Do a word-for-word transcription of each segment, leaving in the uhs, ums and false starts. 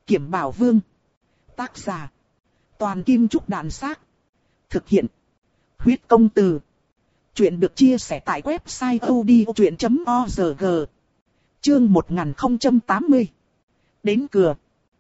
Kiểm Bảo Vương. Tác giả. Toàn Kim Trúc Đàn Xác. Thực hiện. Huyết Công Từ. Chuyện được chia sẻ tại website odchuyện chấm org. Chương một nghìn không trăm tám mươi. Đến cửa.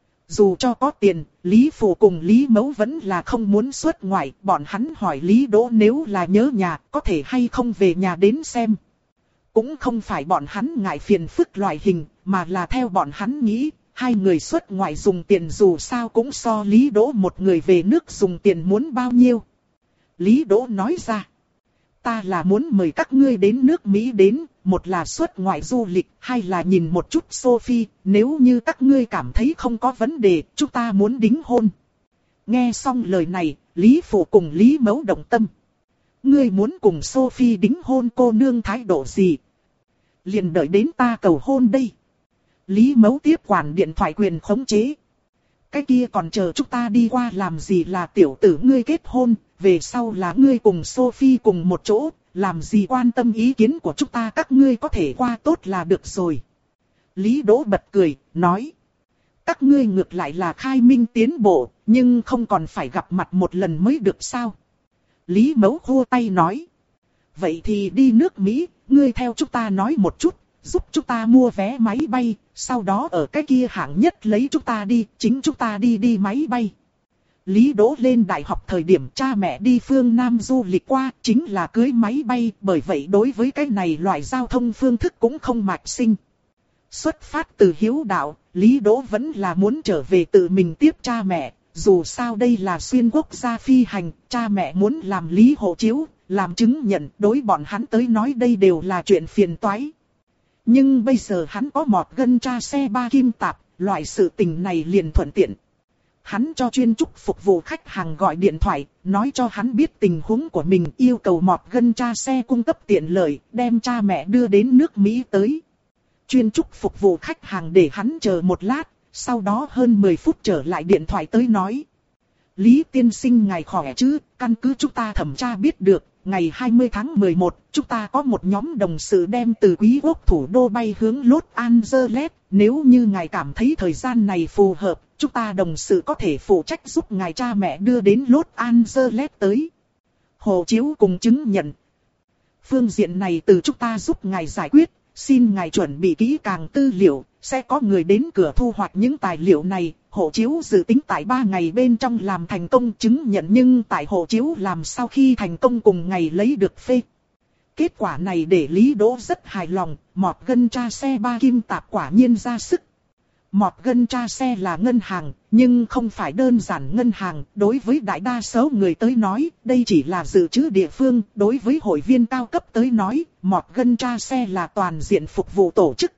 Dù cho có tiền, Lý Phụ cùng Lý Mẫu vẫn là không muốn xuất ngoại. Bọn hắn hỏi Lý Đỗ nếu là nhớ nhà, có thể hay không về nhà đến xem. Cũng không phải bọn hắn ngại phiền phức loại hình, mà là theo bọn hắn nghĩ, hai người xuất ngoại dùng tiền dù sao cũng so Lý Đỗ một người về nước dùng tiền muốn bao nhiêu. Lý Đỗ nói ra, ta là muốn mời các ngươi đến nước Mỹ đến, một là xuất ngoại du lịch, hai là nhìn một chút Sophie, nếu như các ngươi cảm thấy không có vấn đề, chúng ta muốn đính hôn. Nghe xong lời này, Lý Phụ cùng Lý Mẫu động tâm. Ngươi muốn cùng Sophie đính hôn, cô nương thái độ gì? Liền đợi đến ta cầu hôn đây. Lý Mẫu tiếp quản điện thoại quyền khống chế. Cái kia còn chờ chúng ta đi qua làm gì, là tiểu tử ngươi kết hôn, về sau là ngươi cùng Sophie cùng một chỗ, làm gì quan tâm ý kiến của chúng ta, các ngươi có thể qua tốt là được rồi. Lý Đỗ bật cười, nói. Các ngươi ngược lại là khai minh tiến bộ, nhưng không còn phải gặp mặt một lần mới được sao? Lý Mẫu khua tay nói. Vậy thì đi nước Mỹ, ngươi theo chúng ta nói một chút, giúp chúng ta mua vé máy bay, sau đó ở cái kia hạng nhất lấy chúng ta đi, chính chúng ta đi đi máy bay. Lý Đỗ lên đại học thời điểm cha mẹ đi phương Nam du lịch qua, chính là cưới máy bay, bởi vậy đối với cái này loại giao thông phương thức cũng không mạch sinh. Xuất phát từ hiếu đạo, Lý Đỗ vẫn là muốn trở về tự mình tiếp cha mẹ, dù sao đây là xuyên quốc gia phi hành, cha mẹ muốn làm lý hộ chiếu, làm chứng nhận, đối bọn hắn tới nói đây đều là chuyện phiền toái. Nhưng bây giờ hắn có mọt gân tra xe ba kim tạp, loại sự tình này liền thuận tiện. Hắn cho chuyên trúc phục vụ khách hàng gọi điện thoại, nói cho hắn biết tình huống của mình, yêu cầu mọt gân tra xe cung cấp tiện lợi, đem cha mẹ đưa đến nước Mỹ tới. Chuyên trúc phục vụ khách hàng để hắn chờ một lát, sau đó hơn mười phút trở lại điện thoại tới nói. Lý tiên sinh ngài khỏe chứ, căn cứ chúng ta thẩm tra biết được, ngày hai mươi tháng mười một, chúng ta có một nhóm đồng sự đem từ Quý Quốc thủ đô bay hướng Los Angeles, nếu như ngài cảm thấy thời gian này phù hợp, chúng ta đồng sự có thể phụ trách giúp ngài cha mẹ đưa đến Los Angeles tới. Hộ chiếu cùng chứng nhận. Phương diện này từ chúng ta giúp ngài giải quyết, xin ngài chuẩn bị kỹ càng tư liệu, sẽ có người đến cửa thu hoạch những tài liệu này. Hộ chiếu dự tính tại ba ngày bên trong làm thành công, chứng nhận nhưng tại hộ chiếu làm sau khi thành công cùng ngày lấy được phê. Kết quả này để Lý Đỗ rất hài lòng, mọt gân tra xe ba kim tạp quả nhiên ra sức. Mọt gân tra xe là ngân hàng, nhưng không phải đơn giản ngân hàng, đối với đại đa số người tới nói, đây chỉ là dự trữ địa phương, đối với hội viên cao cấp tới nói, mọt gân tra xe là toàn diện phục vụ tổ chức.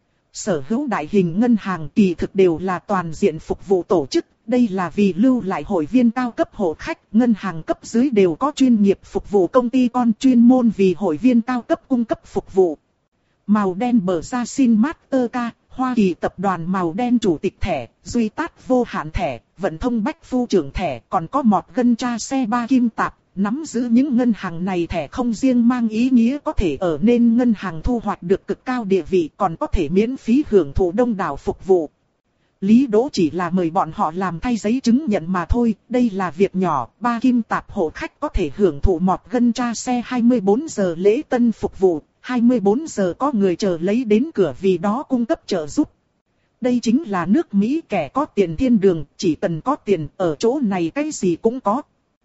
Sở hữu đại hình ngân hàng kỳ thực đều là toàn diện phục vụ tổ chức, đây là vì lưu lại hội viên cao cấp hộ khách, ngân hàng cấp dưới đều có chuyên nghiệp phục vụ công ty con chuyên môn vì hội viên cao cấp cung cấp phục vụ. Màu đen bờ ra xin Mastercard, Hoa Kỳ tập đoàn màu đen chủ tịch thẻ, duy tát vô hạn thẻ, vận thông bách phu trưởng thẻ, còn có mọt gân tra xe ba kim tạp. Nắm giữ những ngân hàng này thẻ không riêng mang ý nghĩa có thể ở nên ngân hàng thu hoạch được cực cao địa vị, còn có thể miễn phí hưởng thụ đông đảo phục vụ. Lý Đỗ chỉ là mời bọn họ làm thay giấy chứng nhận mà thôi, đây là việc nhỏ, ba kim tạp hộ khách có thể hưởng thụ mọt gân tra xe hai mươi bốn giờ lễ tân phục vụ, hai mươi bốn giờ có người chờ lấy đến cửa vì đó cung cấp trợ giúp. Đây chính là nước Mỹ kẻ có tiền thiên đường, chỉ cần có tiền ở chỗ này cái gì cũng có.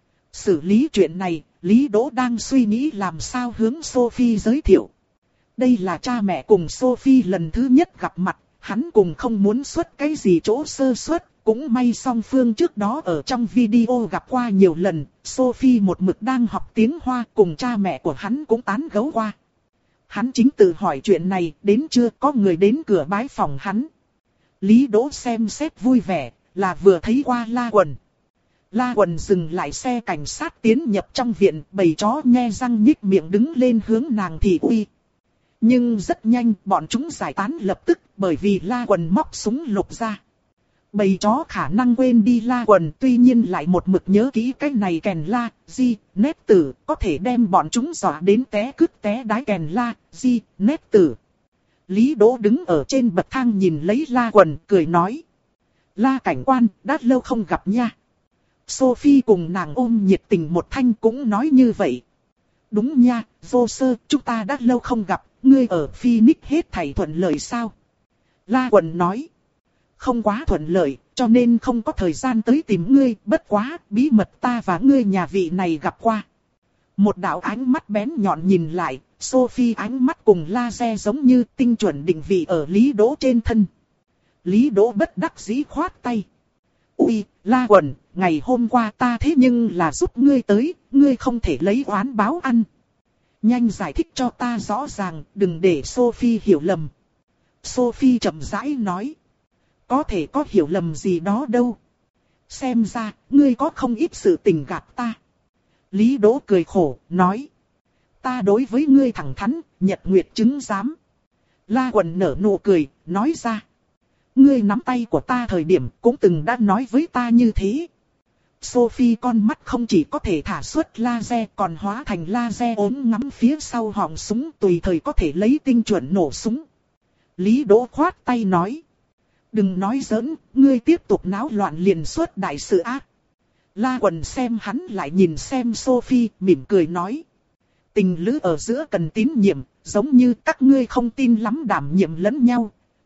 Xử lý chuyện này, Lý Đỗ đang suy nghĩ làm sao hướng Sophie giới thiệu. Đây là cha mẹ cùng Sophie lần thứ nhất gặp mặt, hắn cùng không muốn xuất cái gì chỗ sơ suất, cũng may song phương trước đó ở trong video gặp qua nhiều lần, Sophie một mực đang học tiếng Hoa cùng cha mẹ của hắn cũng tán gẫu qua. Hắn chính tự hỏi chuyện này, đến chưa có người đến cửa bái phòng hắn. Lý Đỗ xem xét vui vẻ, là vừa thấy qua La Quần. La Quần dừng lại xe cảnh sát tiến nhập trong viện, bầy chó nhe răng nhích miệng đứng lên hướng nàng thị uy. Nhưng rất nhanh bọn chúng giải tán lập tức bởi vì La Quần móc súng lục ra. Bầy chó khả năng quên đi La Quần, tuy nhiên lại một mực nhớ kỹ cái này kèn La, Di, nét tử, có thể đem bọn chúng dọa đến té cứt té đái kèn La, Di, nét tử. Lý Đỗ đứng ở trên bậc thang nhìn lấy La Quần, cười nói. La cảnh quan, đã lâu không gặp nha. Sophie cùng nàng ôm nhiệt tình một thanh cũng nói như vậy. Đúng nha, vô sơ, chúng ta đã lâu không gặp, ngươi ở Phoenix hết thảy thuận lợi sao? La quần nói. Không quá thuận lợi, cho nên không có thời gian tới tìm ngươi, bất quá, bí mật ta và ngươi nhà vị này gặp qua. Một đạo ánh mắt bén nhọn nhìn lại, Sophie ánh mắt cùng laser giống như tinh chuẩn định vị ở Lý Đỗ trên thân. Lý Đỗ bất đắc dĩ khoát tay. Ui, La quần, ngày hôm qua ta thế nhưng là giúp ngươi tới, ngươi không thể lấy oán báo ăn. Nhanh giải thích cho ta rõ ràng, đừng để Sophie hiểu lầm. Sophie chậm rãi nói. Có thể có hiểu lầm gì đó đâu. Xem ra, ngươi có không ít sự tình gạt ta. Lý Đỗ cười khổ, nói. Ta đối với ngươi thẳng thắn, nhật nguyệt chứng giám. La quần nở nụ cười, nói ra. Ngươi nắm tay của ta thời điểm cũng từng đã nói với ta như thế. Sophie con mắt không chỉ có thể thả xuất laser còn hóa thành laser ốm ngắm phía sau họng súng tùy thời có thể lấy tinh chuẩn nổ súng. Lý Đỗ khoát tay nói. Đừng nói giỡn, ngươi tiếp tục náo loạn liền xuất đại sự ác. La quần xem hắn lại nhìn xem Sophie, mỉm cười nói. Tình lữ ở giữa cần tín nhiệm, giống như các ngươi không tin lắm đảm nhiệm lẫn nhau.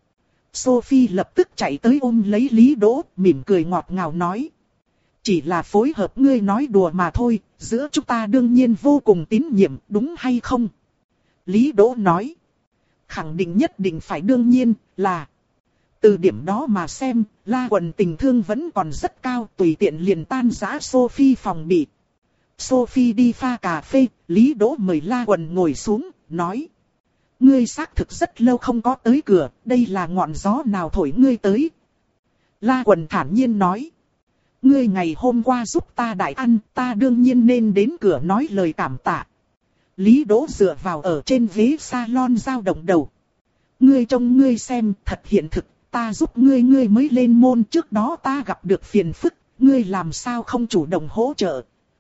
Sophie lập tức chạy tới ôm lấy Lý Đỗ, mỉm cười ngọt ngào nói. Chỉ là phối hợp ngươi nói đùa mà thôi, giữa chúng ta đương nhiên vô cùng tín nhiệm, đúng hay không? Lý Đỗ nói. Khẳng định nhất định phải đương nhiên, là... Từ điểm đó mà xem, La quần tình thương vẫn còn rất cao, tùy tiện liền tan rã Sophie phòng bị. Sophie đi pha cà phê, Lý Đỗ mời La quần ngồi xuống, nói. Ngươi xác thực rất lâu không có tới cửa, đây là ngọn gió nào thổi ngươi tới. La quần thản nhiên nói. Ngươi ngày hôm qua giúp ta đại ăn, ta đương nhiên nên đến cửa nói lời cảm tạ. Lý Đỗ dựa vào ở trên ghế salon dao động đầu. Ngươi trông ngươi xem, thật hiện thực. Ta giúp ngươi ngươi mới lên môn, trước đó ta gặp được phiền phức, ngươi làm sao không chủ động hỗ trợ.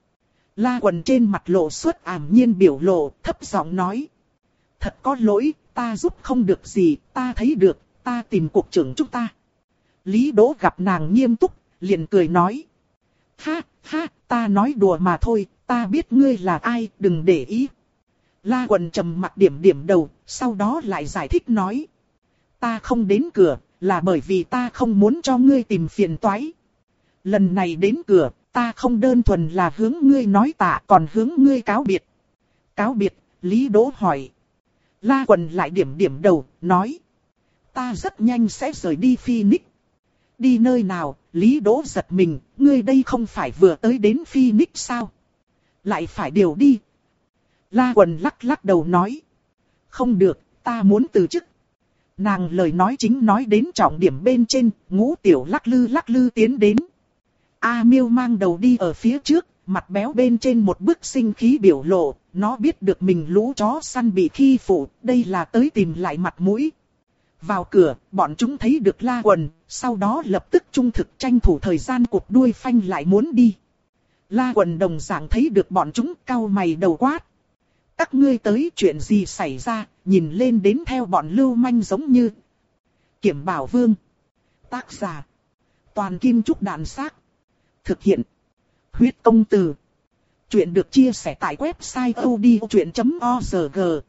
La quần trên mặt lộ xuất ảm nhiên biểu lộ, thấp giọng nói. Thật có lỗi, ta giúp không được gì, ta thấy được, ta tìm cục trưởng chúng ta. Lý Đỗ gặp nàng nghiêm túc, liền cười nói. Ha, ha, ta nói đùa mà thôi, ta biết ngươi là ai, đừng để ý. La quần trầm mặt điểm điểm đầu, sau đó lại giải thích nói. Ta không đến cửa. Là bởi vì ta không muốn cho ngươi tìm phiền toái. Lần này đến cửa, ta không đơn thuần là hướng ngươi nói tạ, còn hướng ngươi cáo biệt. Cáo biệt, Lý Đỗ hỏi. La quần lại điểm điểm đầu, nói. Ta rất nhanh sẽ rời đi Phoenix. Đi nơi nào, Lý Đỗ giật mình, ngươi đây không phải vừa tới đến Phoenix sao? Lại phải điều đi. La quần lắc lắc đầu nói. Không được, ta muốn từ chức. Nàng lời nói chính nói đến trọng điểm bên trên, Ngũ Tiểu lắc lư lắc lư tiến đến. A Miêu mang đầu đi ở phía trước, mặt béo bên trên một bức sinh khí biểu lộ, nó biết được mình lũ chó săn bị khi phụ, đây là tới tìm lại mặt mũi. Vào cửa, bọn chúng thấy được La quần, sau đó lập tức trung thực tranh thủ thời gian cụp đuôi phanh lại muốn đi. La quần đồng dạng thấy được bọn chúng cau mày đầu quát. Các ngươi tới chuyện gì xảy ra, nhìn lên đến theo bọn lưu manh giống như. Kiểm Bảo Vương. Tác giả. Toàn Kim Trúc Đạn Xác. Thực hiện. Huyết Công Từ. Chuyện được chia sẻ tại website o d o chuyện chấm org.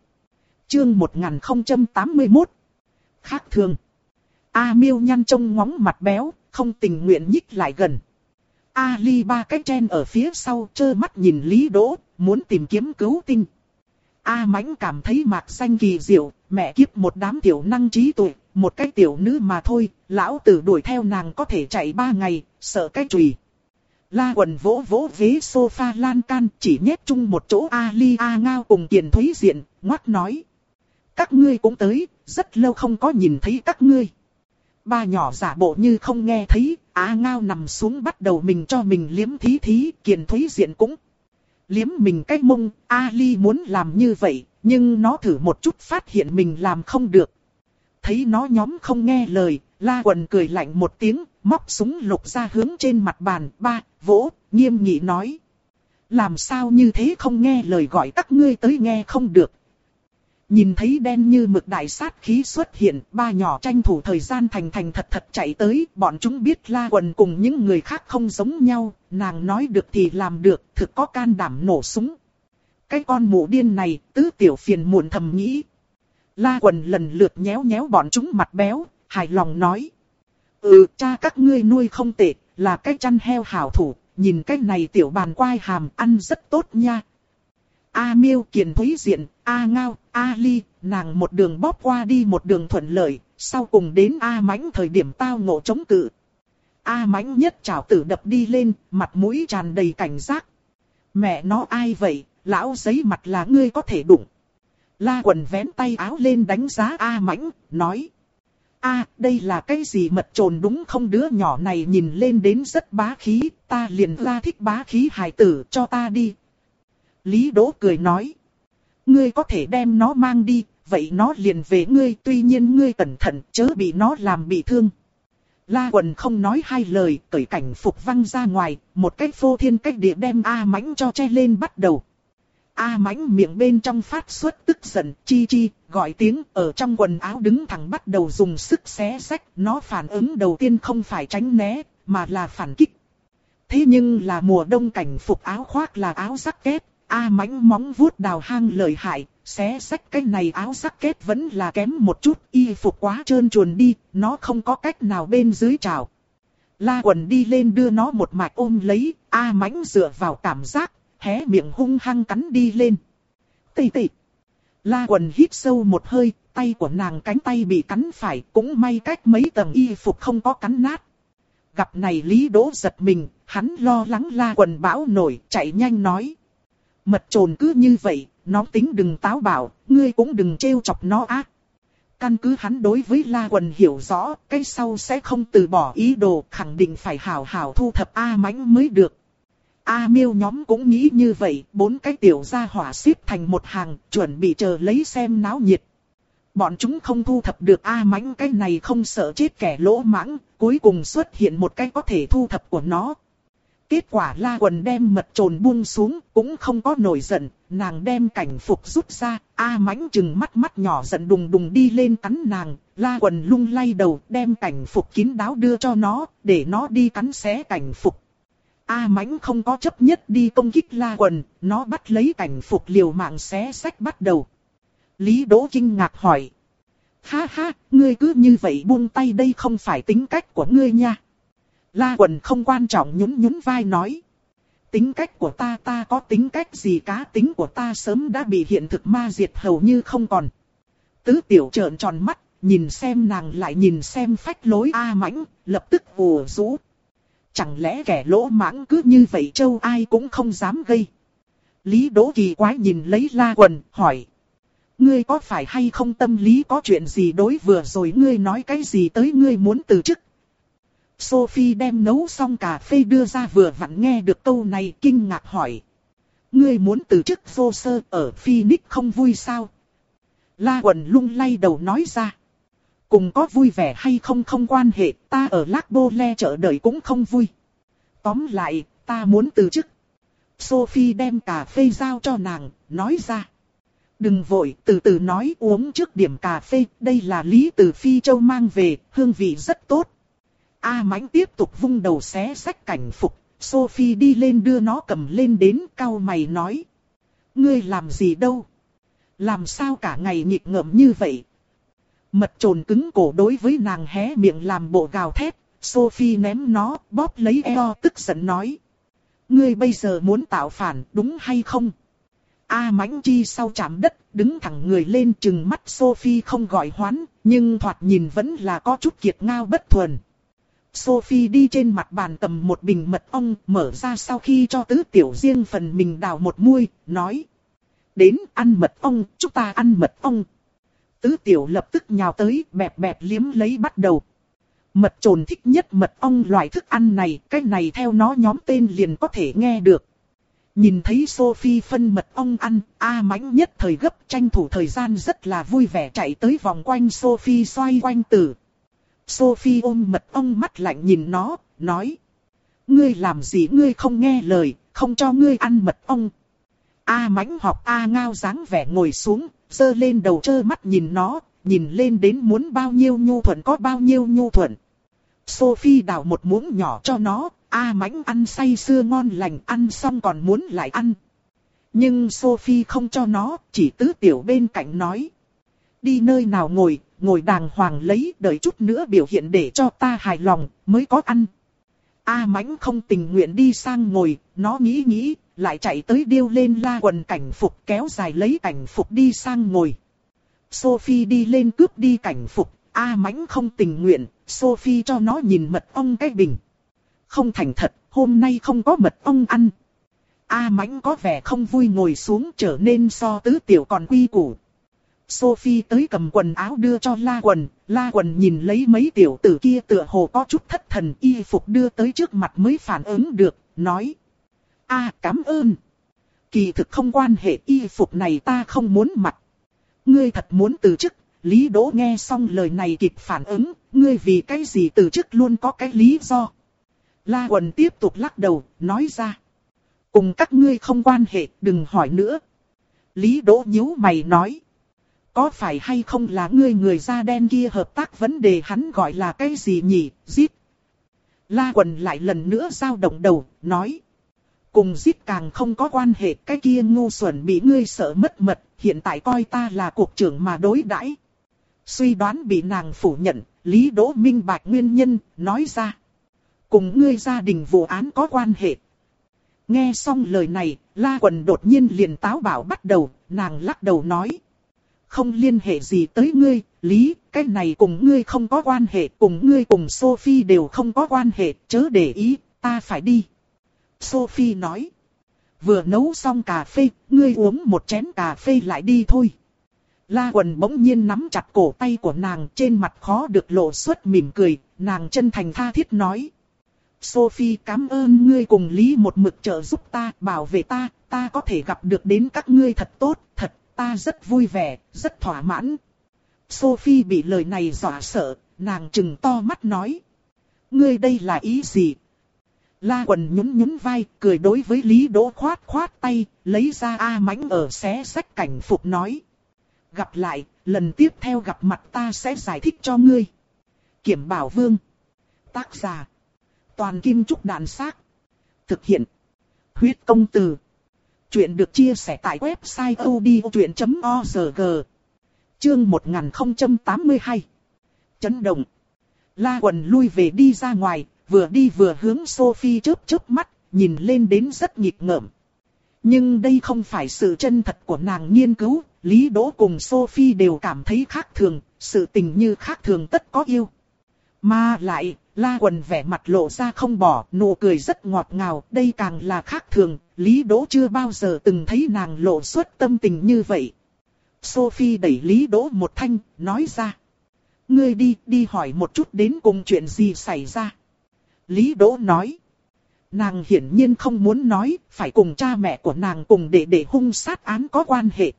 Chương một nghìn không trăm tám mươi mốt. Khác thường. A Miêu nhăn trông ngóng mặt béo, không tình nguyện nhích lại gần. Ali ba cái chen ở phía sau trơ mắt nhìn Lý Đỗ, muốn tìm kiếm cứu tinh. A Mãnh cảm thấy mạc xanh kỳ diệu, mẹ kiếp một đám tiểu năng trí tuệ, một cái tiểu nữ mà thôi, lão tử đuổi theo nàng có thể chạy ba ngày, sợ cái chùy. La quần vỗ vỗ ghế sofa lan can, chỉ nhét chung một chỗ Ali A Ngao cùng Kiền Thúy Diện, ngoắc nói. Các ngươi cũng tới, rất lâu không có nhìn thấy các ngươi. Ba nhỏ giả bộ như không nghe thấy, A Ngao nằm xuống bắt đầu mình cho mình liếm thí thí, Kiền Thúy Diện cũng liếm mình cái mông. Ali muốn làm như vậy, nhưng nó thử một chút phát hiện mình làm không được. Thấy nó nhóm không nghe lời, La quần cười lạnh một tiếng, móc súng lục ra hướng trên mặt bàn, ba, vỗ, nghiêm nghị nói. Làm sao như thế không nghe lời gọi các ngươi tới nghe không được. Nhìn thấy đen như mực đại sát khí xuất hiện, ba nhỏ tranh thủ thời gian thành thành thật thật chạy tới, bọn chúng biết La Quần cùng những người khác không giống nhau, nàng nói được thì làm được, thực có can đảm nổ súng. Cái con mụ điên này, tứ tiểu phiền muộn thầm nghĩ. La Quần lần lượt nhéo nhéo bọn chúng mặt béo, hài lòng nói. Ừ, cha các ngươi nuôi không tệ, là cái chăn heo hảo thủ, nhìn cái này tiểu bàn quai hàm ăn rất tốt nha. A Miêu, Kiền Thúy Diện, A Ngao, A Ly, nàng một đường bóp qua đi một đường thuận lợi, sau cùng đến A Mãnh thời điểm tao ngộ chống cự. A Mãnh nhất chảo tử đập đi lên, mặt mũi tràn đầy cảnh giác. Mẹ nó ai vậy, lão giấy mặt là ngươi có thể đụng. La Quần vén tay áo lên đánh giá A Mãnh, nói. A, đây là cái gì mật trồn đúng không, đứa nhỏ này nhìn lên đến rất bá khí, ta liền ra thích bá khí hài tử, cho ta đi. Lý Đỗ cười nói. Ngươi có thể đem nó mang đi, vậy nó liền về ngươi, tuy nhiên ngươi cẩn thận, chớ bị nó làm bị thương. La Quần không nói hai lời, cởi cảnh phục văng ra ngoài, một cách phô thiên cách địa đem A Mãnh cho che lên bắt đầu. A Mãnh miệng bên trong phát xuất tức giận, chi chi, gọi tiếng, ở trong quần áo đứng thẳng bắt đầu dùng sức xé rách, nó phản ứng đầu tiên không phải tránh né, mà là phản kích. Thế nhưng là mùa đông cảnh phục áo khoác là áo giắc kết, A Mãnh móng vuốt đào hang lợi hại, xé rách cái này áo giắc kết vẫn là kém một chút, y phục quá trơn truồn đi, nó không có cách nào bên dưới trào. La Quần đi lên đưa nó một mạch ôm lấy, A Mãnh dựa vào cảm giác, hé miệng hung hăng cắn đi lên. Tì tì. La Quần hít sâu một hơi, tay của nàng cánh tay bị cắn phải, cũng may cách mấy tầng y phục không có cắn nát. Gặp này Lý Đỗ giật mình, hắn lo lắng La Quần bão nổi, chạy nhanh nói. Mật trồn cứ như vậy, nó tính đừng táo bạo, ngươi cũng đừng trêu chọc nó á. Căn cứ hắn đối với La Quần hiểu rõ, cái sau sẽ không từ bỏ ý đồ, khẳng định phải hảo hảo thu thập A Mãnh mới được. A Miêu nhóm cũng nghĩ như vậy, bốn cái tiểu gia hỏa xếp thành một hàng, chuẩn bị chờ lấy xem náo nhiệt. Bọn chúng không thu thập được A Mãnh cái này không sợ chết kẻ lỗ mãng, cuối cùng xuất hiện một cái có thể thu thập của nó. Kết quả La Quần đem mật trồn buông xuống, cũng không có nổi giận, nàng đem cảnh phục rút ra, A Mãnh chừng mắt mắt nhỏ giận đùng đùng đi lên cắn nàng, La Quần lung lay đầu đem cảnh phục kín đáo đưa cho nó, để nó đi cắn xé cảnh phục. A Mãnh không có chấp nhất đi công kích La Quần, nó bắt lấy cảnh phục liều mạng xé xách bắt đầu. Lý Đỗ kinh ngạc hỏi. Ha ha, ngươi cứ như vậy buông tay đây không phải tính cách của ngươi nha. La Quần không quan trọng nhún nhún vai nói. Tính cách của ta ta có tính cách gì, cá tính của ta sớm đã bị hiện thực ma diệt hầu như không còn. Tứ tiểu trợn tròn mắt, nhìn xem nàng lại nhìn xem phách lối A Mãnh, lập tức ùa rũ. Chẳng lẽ kẻ lỗ mãng cứ như vậy châu ai cũng không dám gây. Lý Đỗ kỳ quái nhìn lấy La Quần, hỏi. Ngươi có phải hay không tâm lý có chuyện gì đối vừa rồi ngươi nói cái gì tới ngươi muốn từ chức. Sophie đem nấu xong cà phê đưa ra vừa vặn nghe được câu này kinh ngạc hỏi. Ngươi muốn từ chức vô sơ ở Phoenix không vui sao? La Quần lung lay đầu nói ra. Cùng có vui vẻ hay không không quan hệ, ta ở Lac Bole chờ đợi cũng không vui. Tóm lại, ta muốn từ chức. Sophie đem cà phê giao cho nàng, nói ra. Đừng vội, từ từ nói, uống trước điểm cà phê, đây là Lý từ Phi Châu mang về, hương vị rất tốt. A Mãnh tiếp tục vung đầu xé xách cảnh phục, Sophie đi lên đưa nó cầm lên đến, cau mày nói. Ngươi làm gì đâu? Làm sao cả ngày nghịch ngợm như vậy? Mật trồn cứng cổ đối với nàng hé miệng làm bộ gào thét, Sophie ném nó, bóp lấy eo tức giận nói. Ngươi bây giờ muốn tạo phản, đúng hay không? A Mãnh chi sau chạm đất, đứng thẳng người lên chừng mắt Sophie không gọi hoán, nhưng thoạt nhìn vẫn là có chút kiệt ngao bất thuần. Sophie đi trên mặt bàn cầm một bình mật ong, mở ra sau khi cho tứ tiểu riêng phần mình đào một muôi, nói. Đến ăn mật ong, chúng ta ăn mật ong. Tứ tiểu lập tức nhào tới, bẹp bẹp liếm lấy bắt đầu. Mật trồn thích nhất mật ong loại thức ăn này, cái này theo nó nhóm tên liền có thể nghe được. Nhìn thấy Sophie phân mật ong ăn, A Mãnh nhất thời gấp tranh thủ thời gian rất là vui vẻ chạy tới vòng quanh Sophie xoay quanh tử. Sophie ôm mật ong mắt lạnh nhìn nó, nói. Ngươi làm gì ngươi không nghe lời, không cho ngươi ăn mật ong. A Mãnh học A Ngao dáng vẻ ngồi xuống, giơ lên đầu trơ mắt nhìn nó, nhìn lên đến muốn bao nhiêu nhu thuận có bao nhiêu nhu thuận. Sophie đào một muỗng nhỏ cho nó, A Mãnh ăn say sưa ngon lành, ăn xong còn muốn lại ăn. Nhưng Sophie không cho nó, chỉ tứ tiểu bên cạnh nói. Đi nơi nào ngồi, ngồi đàng hoàng lấy, đợi chút nữa biểu hiện để cho ta hài lòng, mới có ăn. A Mãnh không tình nguyện đi sang ngồi, nó nghĩ nghĩ, lại chạy tới điêu lên la quần cảnh phục, kéo dài lấy cảnh phục đi sang ngồi. Sophie đi lên cướp đi cảnh phục, A Mãnh không tình nguyện, Sophie cho nó nhìn mật ong cái bình. Không thành thật, hôm nay không có mật ong ăn. A Mãnh có vẻ không vui ngồi xuống, trở nên so tứ tiểu còn quy củ. Sophie tới cầm quần áo đưa cho La Quần, La Quần nhìn lấy mấy tiểu tử kia tựa hồ có chút thất thần, y phục đưa tới trước mặt mới phản ứng được, nói. A à, cảm ơn. Kỳ thực không quan hệ, y phục này ta không muốn mặc. Ngươi thật muốn từ chức? Lý Đỗ nghe xong lời này kịp phản ứng, ngươi vì cái gì từ chức luôn có cái lý do. La Quần tiếp tục lắc đầu, nói ra. Cùng các ngươi không quan hệ, đừng hỏi nữa. Lý Đỗ nhíu mày nói. Có phải hay không là ngươi người da đen kia hợp tác vấn đề, hắn gọi là cái gì nhỉ, giết. La Quần lại lần nữa dao động đầu, nói. Cùng giết càng không có quan hệ, cái kia ngu xuẩn bị ngươi sợ mất mật, hiện tại coi ta là cục trưởng mà đối đãi. Suy đoán bị nàng phủ nhận, Lý Đỗ minh bạch nguyên nhân, nói ra. Cùng ngươi gia đình vụ án có quan hệ. Nghe xong lời này, La Quần đột nhiên liền táo bạo bắt đầu, nàng lắc đầu nói. Không liên hệ gì tới ngươi, Lý, cái này cùng ngươi không có quan hệ, cùng ngươi cùng Sophie đều không có quan hệ, chớ để ý, ta phải đi. Sophie nói. Vừa nấu xong cà phê, ngươi uống một chén cà phê lại đi thôi. La Quần bỗng nhiên nắm chặt cổ tay của nàng, trên mặt khó được lộ xuất mỉm cười, nàng chân thành tha thiết nói. Sophie, cảm ơn ngươi cùng Lý một mực trợ giúp ta, bảo vệ ta, ta có thể gặp được đến các ngươi thật tốt, thật, ta rất vui vẻ, rất thỏa mãn. Sophie bị lời này dọa sợ, nàng trừng to mắt nói. Ngươi đây là ý gì? La Quần nhún nhún vai, cười đối với Lý Đỗ khoát khoát tay, lấy ra A Mãnh ở xé xách cảnh phục nói. Gặp lại, lần tiếp theo gặp mặt ta sẽ giải thích cho ngươi. Kiểm Bảo Vương. Tác giả. Toàn Kim Trúc Đạn Xác. Thực hiện. Huyết Công Từ. Chuyện được chia sẻ tại website odchuyện chấm org. Chương một nghìn không trăm tám mươi hai. Chấn động. La Quần lui về đi ra ngoài, vừa đi vừa hướng Sophie chớp chớp mắt, nhìn lên đến rất nghịch ngợm. Nhưng đây không phải sự chân thật của nàng nghiên cứu, Lý Đỗ cùng Sophie đều cảm thấy khác thường, sự tình như khác thường tất có yêu. Mà lại, La Quần vẻ mặt lộ ra không bỏ, nụ cười rất ngọt ngào, đây càng là khác thường, Lý Đỗ chưa bao giờ từng thấy nàng lộ xuất tâm tình như vậy. Sophie đẩy Lý Đỗ một thanh, nói ra. Ngươi đi, đi hỏi một chút đến cùng chuyện gì xảy ra. Lý Đỗ nói. Nàng hiển nhiên không muốn nói, phải cùng cha mẹ của nàng cùng để để hung sát án có quan hệ.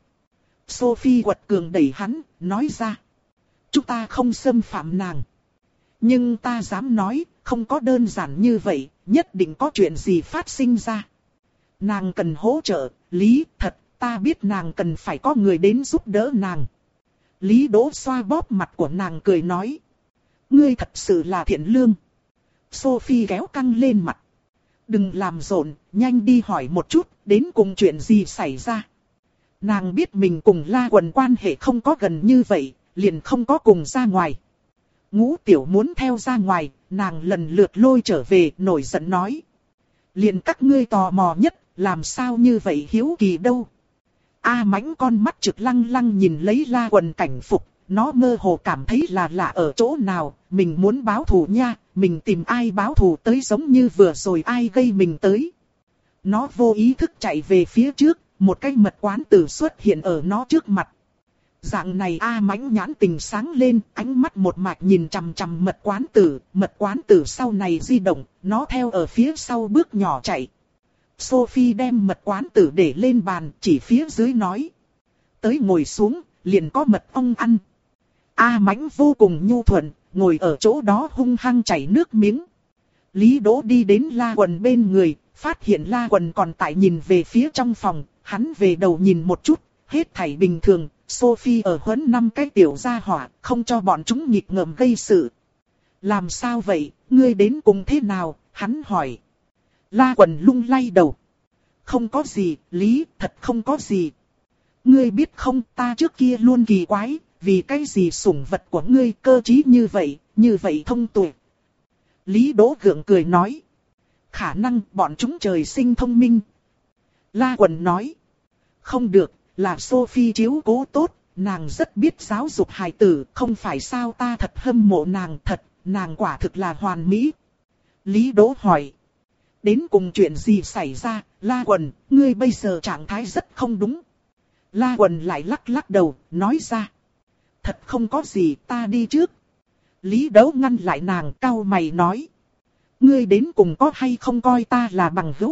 Sophie quật cường đẩy hắn, nói ra. Chúng ta không xâm phạm nàng. Nhưng ta dám nói, không có đơn giản như vậy, nhất định có chuyện gì phát sinh ra. Nàng cần hỗ trợ, Lý, thật, ta biết nàng cần phải có người đến giúp đỡ nàng. Lý Đỗ xoa bóp mặt của nàng cười nói. Ngươi thật sự là thiện lương. Sophie kéo căng lên mặt. Đừng làm rộn, nhanh đi hỏi một chút, đến cùng chuyện gì xảy ra. Nàng biết mình cùng La Quần quan hệ không có gần như vậy, liền không có cùng ra ngoài. Ngũ tiểu muốn theo ra ngoài, nàng lần lượt lôi trở về, nổi giận nói. Liền các ngươi tò mò nhất, làm sao như vậy hiếu kỳ đâu. A Mãnh con mắt trực lăng lăng nhìn lấy La Quần cảnh phục, nó mơ hồ cảm thấy là lạ ở chỗ nào, mình muốn báo thù nha, mình tìm ai báo thù tới giống như vừa rồi ai gây mình tới. Nó vô ý thức chạy về phía trước, một cái mật quán tử xuất hiện ở nó trước mặt. Dạng này A Mãnh nhãn tình sáng lên, ánh mắt một mạch nhìn chằm chằm mật quán tử, mật quán tử sau này di động, nó theo ở phía sau bước nhỏ chạy. Sophie đem mật quán tử để lên bàn, chỉ phía dưới nói. Tới ngồi xuống, liền có mật ong ăn. A Mãnh vô cùng nhu thuận, ngồi ở chỗ đó hung hăng chảy nước miếng. Lý Đỗ đi đến La Quần bên người, phát hiện La Quần còn tại nhìn về phía trong phòng, hắn về đầu nhìn một chút, hết thảy bình thường, Sophie ở huấn năm cái tiểu gia hỏa, không cho bọn chúng nghịch ngợm gây sự. Làm sao vậy, ngươi đến cùng thế nào, hắn hỏi. La Quần lung lay đầu. Không có gì, Lý, thật không có gì. Ngươi biết không, ta trước kia luôn kỳ quái, vì cái gì sủng vật của ngươi cơ trí như vậy, như vậy thông tuệ. Lý Đỗ gượng cười nói. Khả năng bọn chúng trời sinh thông minh. La Quần nói. Không được, là Sophie chiếu cố tốt, nàng rất biết giáo dục hài tử, không phải sao ta thật hâm mộ nàng thật, nàng quả thực là hoàn mỹ. Lý Đỗ hỏi. Đến cùng chuyện gì xảy ra, La Quần, ngươi bây giờ trạng thái rất không đúng. La Quần lại lắc lắc đầu, nói ra. Thật không có gì, ta đi trước. Lý Đỗ ngăn lại nàng, cau mày nói. Ngươi đến cùng có hay không coi ta là bằng hữu?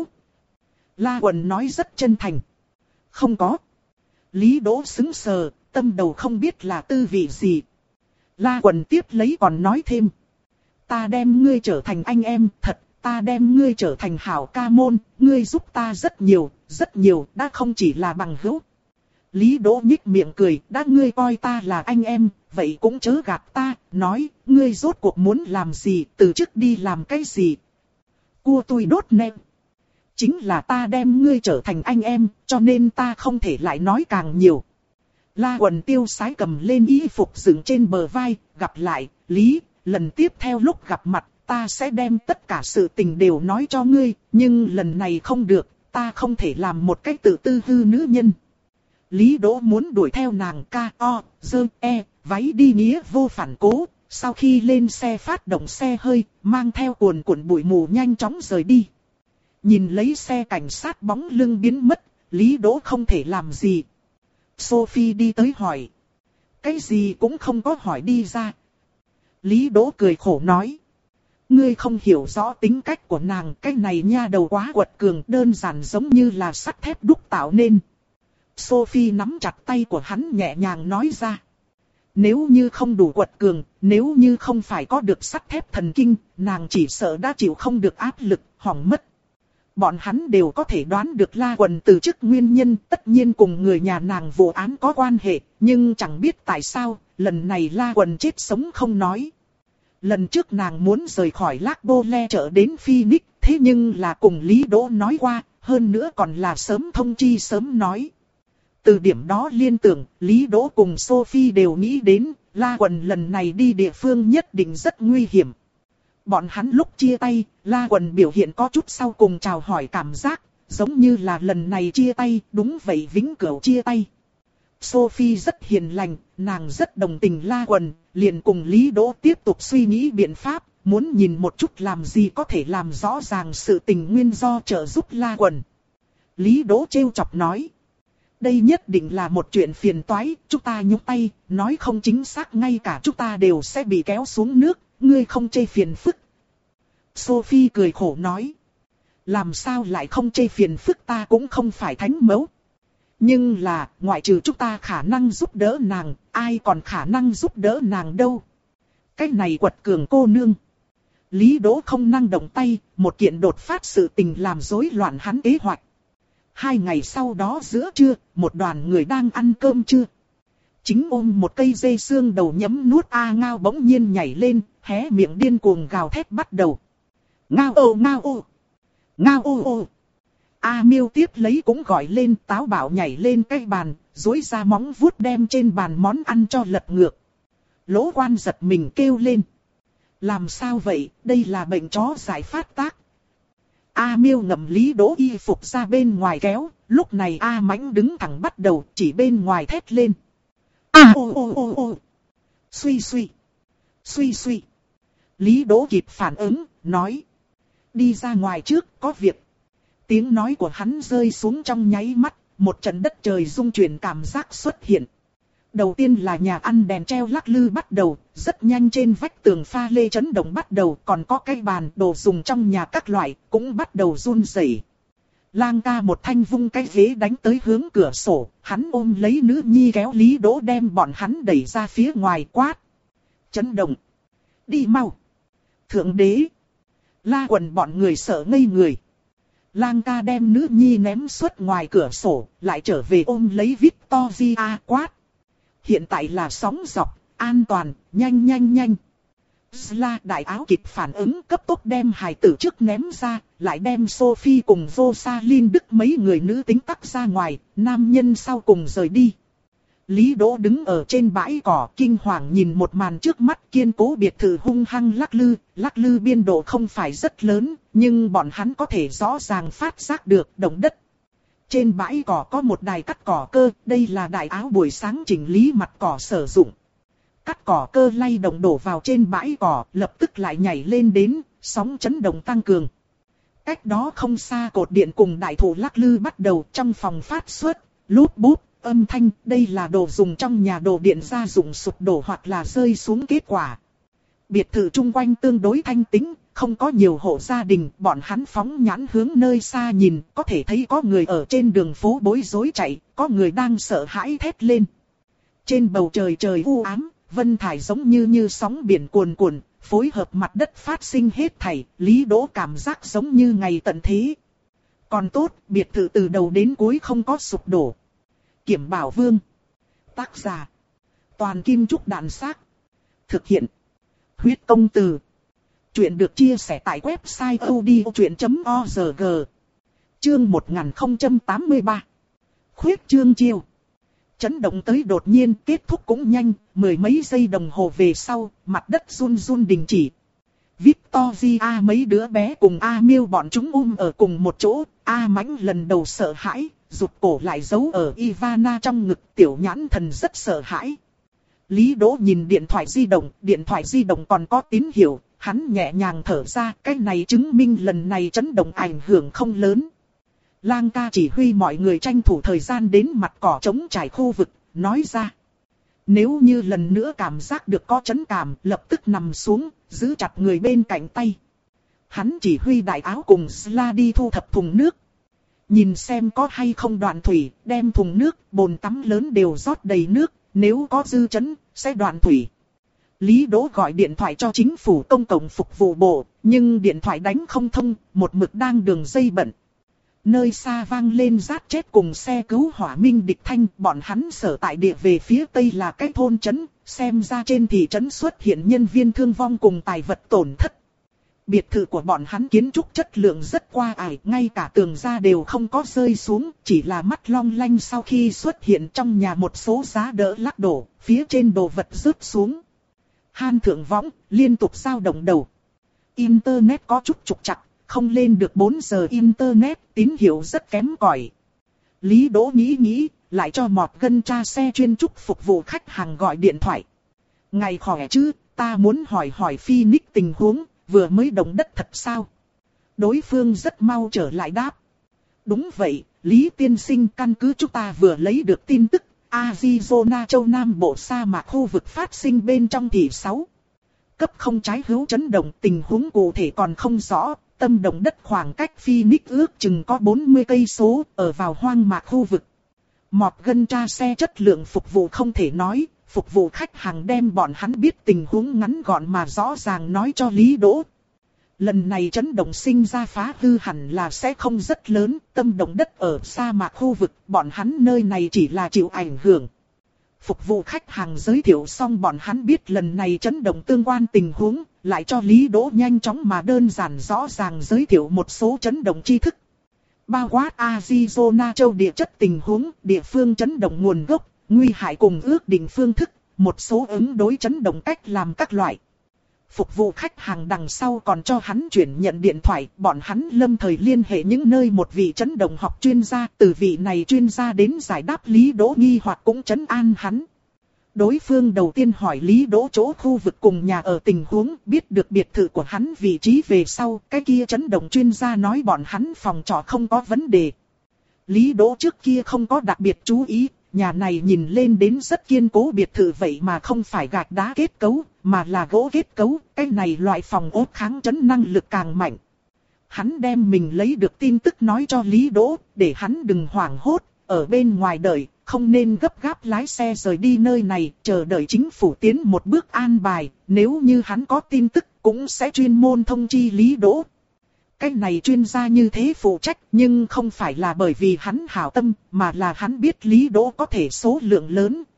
La Quần nói rất chân thành. Không có. Lý Đỗ sững sờ, tâm đầu không biết là tư vị gì. La Quần tiếp lấy còn nói thêm. Ta đem ngươi trở thành anh em, thật, ta đem ngươi trở thành hảo ca môn, ngươi giúp ta rất nhiều, rất nhiều, đã không chỉ là bằng hữu. Lý Đỗ nhích miệng cười, đã ngươi coi ta là anh em, vậy cũng chớ gạt ta, nói, ngươi rốt cuộc muốn làm gì, từ chức đi làm cái gì. Cua tôi đốt nè. Chính là ta đem ngươi trở thành anh em, cho nên ta không thể lại nói càng nhiều. La Quần tiêu sái cầm lên y phục dựng trên bờ vai, gặp lại, Lý, lần tiếp theo lúc gặp mặt, ta sẽ đem tất cả sự tình đều nói cho ngươi, nhưng lần này không được, ta không thể làm một cách tự tư hư nữ nhân. Lý Đỗ muốn đuổi theo nàng ca o, dơ e, váy đi nghĩa vô phản cố, sau khi lên xe phát động xe hơi, mang theo cuồn cuộn bụi mù nhanh chóng rời đi. Nhìn lấy xe cảnh sát bóng lưng biến mất, Lý Đỗ không thể làm gì. Sophie đi tới hỏi. Cái gì cũng không có hỏi đi ra. Lý Đỗ cười khổ nói. Ngươi không hiểu rõ tính cách của nàng, cái này nha đầu quá quật cường, đơn giản giống như là sắt thép đúc tạo nên. Sophie nắm chặt tay của hắn nhẹ nhàng nói ra. Nếu như không đủ quật cường, nếu như không phải có được sắt thép thần kinh, nàng chỉ sợ đã chịu không được áp lực, hỏng mất. Bọn hắn đều có thể đoán được La Quần từ chức nguyên nhân, tất nhiên cùng người nhà nàng vụ án có quan hệ, nhưng chẳng biết tại sao, lần này La Quần chết sống không nói. Lần trước nàng muốn rời khỏi Lac Bole trở đến Phoenix, thế nhưng là cùng Lý Đỗ nói qua, hơn nữa còn là sớm thông chi sớm nói. Từ điểm đó liên tưởng, Lý Đỗ cùng Sophie đều nghĩ đến, La Quần lần này đi địa phương nhất định rất nguy hiểm. Bọn hắn lúc chia tay, La Quần biểu hiện có chút sau cùng chào hỏi cảm giác, giống như là lần này chia tay, đúng vậy vĩnh cửu chia tay. Sophie rất hiền lành, nàng rất đồng tình La Quần, liền cùng Lý Đỗ tiếp tục suy nghĩ biện pháp, muốn nhìn một chút làm gì có thể làm rõ ràng sự tình nguyên do trợ giúp La Quần. Lý Đỗ trêu chọc nói. Đây nhất định là một chuyện phiền toái, chúng ta nhúc tay, nói không chính xác ngay cả chúng ta đều sẽ bị kéo xuống nước, ngươi không chê phiền phức. Sophie cười khổ nói. Làm sao lại không chê phiền phức, ta cũng không phải thánh mẫu. Nhưng là, ngoại trừ chúng ta khả năng giúp đỡ nàng, ai còn khả năng giúp đỡ nàng đâu. Cái này quật cường cô nương. Lý Đỗ không năng động tay, một kiện đột phát sự tình làm rối loạn hắn kế hoạch. Hai ngày sau đó giữa trưa, một đoàn người đang ăn cơm trưa. Chính ôm một cây dây xương đầu nhấm nuốt A Ngao bỗng nhiên nhảy lên, hé miệng điên cuồng gào thét bắt đầu. Ngao ô ngao ô, ngao ô ô. A Miêu tiếp lấy cũng gọi lên, táo bạo nhảy lên cái bàn, duỗi ra móng vuốt đem trên bàn món ăn cho lật ngược. Lỗ Quan giật mình kêu lên. Làm sao vậy, đây là bệnh chó giải phát tác. A Miêu ngậm Lý Đỗ y phục ra bên ngoài kéo, lúc này A Mãnh đứng thẳng bắt đầu chỉ bên ngoài thét lên. A ô ô ô ô, suy suy, suy suy. Lý Đỗ kịp phản ứng, nói. Đi ra ngoài trước, có việc. Tiếng nói của hắn rơi xuống trong nháy mắt, một trận đất trời rung chuyển cảm giác xuất hiện. Đầu tiên là nhà ăn đèn treo lắc lư bắt đầu, rất nhanh trên vách tường pha lê chấn động bắt đầu, còn có cái bàn đồ dùng trong nhà các loại, cũng bắt đầu run rẩy. Lang ca một thanh vung cái ghế đánh tới hướng cửa sổ, hắn ôm lấy nữ nhi kéo Lý Đỗ đem bọn hắn đẩy ra phía ngoài quát. Chấn động. Đi mau. Thượng đế. La Quần bọn người sợ ngây người. Lang ca đem nữ nhi ném suốt ngoài cửa sổ, lại trở về ôm lấy Victoria quát. hiện tại là sóng dọc, an toàn, nhanh nhanh nhanh. Sla đại áo kịp phản ứng cấp tốc đem hài tử trước ném ra, lại đem Sophie cùng Rosaline Đức mấy người nữ tính tắc ra ngoài, nam nhân sau cùng rời đi. Lý Đỗ đứng ở trên bãi cỏ kinh hoàng nhìn một màn trước mắt, kiên cố biệt thự hung hăng lắc lư, lắc lư biên độ không phải rất lớn, nhưng bọn hắn có thể rõ ràng phát giác được động đất. Trên bãi cỏ có một đài cắt cỏ cơ, đây là đài áo buổi sáng chỉnh lý mặt cỏ sử dụng. Cắt cỏ cơ lay động đổ vào trên bãi cỏ, lập tức lại nhảy lên đến, sóng chấn động tăng cường. Cách đó không xa cột điện cùng đại thụ lắc lư bắt đầu trong phòng phát xuất, lúp búp, âm thanh, đây là đồ dùng trong nhà đồ điện gia dụng sụp đổ hoặc là rơi xuống kết quả. Biệt thự chung quanh tương đối thanh tĩnh, không có nhiều hộ gia đình, bọn hắn phóng nhãn hướng nơi xa nhìn, có thể thấy có người ở trên đường phố bối rối chạy, có người đang sợ hãi thét lên. Trên bầu trời trời u ám, vân thải giống như như sóng biển cuồn cuộn, phối hợp mặt đất phát sinh hết thảy, Lý Đỗ cảm giác giống như ngày tận thế. Còn tốt, biệt thự từ đầu đến cuối không có sụp đổ. Kiểm Bảo Vương. Tác giả. Toàn Kim Trúc Đạn Xác. Thực hiện. Huyết Công Từ. Chuyện được chia sẻ tại website odchuyện chấm org. Chương một nghìn không trăm tám mươi ba. Khuyết chương chiêu. Chấn động tới đột nhiên, kết thúc cũng nhanh, mười mấy giây đồng hồ về sau, mặt đất run run đình chỉ. Victoria mấy đứa bé cùng A Miêu bọn chúng um ở cùng một chỗ, A Mãnh lần đầu sợ hãi, rụt cổ lại giấu ở Ivana trong ngực, tiểu nhãn thần rất sợ hãi. Lý Đỗ nhìn điện thoại di động, điện thoại di động còn có tín hiệu, hắn nhẹ nhàng thở ra, cái này chứng minh lần này chấn động ảnh hưởng không lớn. Lang ca chỉ huy mọi người tranh thủ thời gian đến mặt cỏ trống trải khu vực, nói ra. Nếu như lần nữa cảm giác được có chấn cảm, lập tức nằm xuống, giữ chặt người bên cạnh tay. Hắn chỉ huy đại áo cùng Sla đi thu thập thùng nước. Nhìn xem có hay không đoạn thủy, đem thùng nước, bồn tắm lớn đều rót đầy nước, nếu có dư chấn, sẽ đoạn thủy. Lý Đỗ gọi điện thoại cho chính phủ công cộng phục vụ bộ, nhưng điện thoại đánh không thông, một mực đang đường dây bận. Nơi xa vang lên rát chết cùng xe cứu hỏa minh địch thanh, bọn hắn sở tại địa về phía tây là cái thôn trấn, xem ra trên thị trấn xuất hiện nhân viên thương vong cùng tài vật tổn thất. Biệt thự của bọn hắn kiến trúc chất lượng rất qua ải, ngay cả tường ra đều không có rơi xuống, chỉ là mắt long lanh sau khi xuất hiện trong nhà một số giá đỡ lắc đổ, phía trên đồ vật rớt xuống. Han thượng võng, liên tục dao động đầu. Internet có chút trục trặc, không lên được bốn giờ Internet, tín hiệu rất kém cỏi. Lý Đỗ nghĩ nghĩ, lại cho Mọt Gân tra xe chuyên trúc phục vụ khách hàng gọi điện thoại. Ngày khỏe chứ, ta muốn hỏi hỏi Phoenix tình huống, vừa mới động đất thật sao? Đối phương rất mau trở lại đáp. Đúng vậy, Lý tiên sinh, căn cứ chúng ta vừa lấy được tin tức, Arizona châu Nam bộ sa mạc khu vực phát sinh bên trong thị sáu. Cấp không trái hữu chấn động, tình huống cụ thể còn không rõ. Tâm động đất khoảng cách Phoenix ước chừng có bốn mươi cây số, ở vào hoang mạc khu vực. Mọt Gân tra xe chất lượng phục vụ không thể nói, phục vụ khách hàng đem bọn hắn biết tình huống ngắn gọn mà rõ ràng nói cho Lý Đỗ. Lần này chấn động sinh ra phá hư hẳn là sẽ không rất lớn, tâm động đất ở sa mạc khu vực, bọn hắn nơi này chỉ là chịu ảnh hưởng. Phục vụ khách hàng giới thiệu xong bọn hắn biết lần này chấn động tương quan tình huống, lại cho Lý Đỗ nhanh chóng mà đơn giản rõ ràng giới thiệu một số chấn động tri thức. Bao quát Arizona châu địa chất tình huống, địa phương chấn động nguồn gốc, nguy hại cùng ước định phương thức, một số ứng đối chấn động cách làm các loại. Phục vụ khách hàng đằng sau còn cho hắn chuyển nhận điện thoại, bọn hắn lâm thời liên hệ những nơi một vị chấn động học chuyên gia, từ vị này chuyên gia đến giải đáp Lý Đỗ nghi hoặc cũng trấn an hắn. Đối phương đầu tiên hỏi Lý Đỗ chỗ khu vực cùng nhà ở tình huống, biết được biệt thự của hắn vị trí về sau, cái kia chấn động chuyên gia nói bọn hắn phòng trọ không có vấn đề. Lý Đỗ trước kia không có đặc biệt chú ý, nhà này nhìn lên đến rất kiên cố biệt thự vậy mà không phải gạch đá kết cấu, mà là gỗ kết cấu, cái này loại phòng ốt kháng chấn năng lực càng mạnh. Hắn đem mình lấy được tin tức nói cho Lý Đỗ, để hắn đừng hoảng hốt, ở bên ngoài đợi, không nên gấp gáp lái xe rời đi nơi này, chờ đợi chính phủ tiến một bước an bài, nếu như hắn có tin tức cũng sẽ chuyên môn thông chi Lý Đỗ. Cái này chuyên gia như thế phụ trách, nhưng không phải là bởi vì hắn hảo tâm, mà là hắn biết Lý Đỗ có thể số lượng lớn,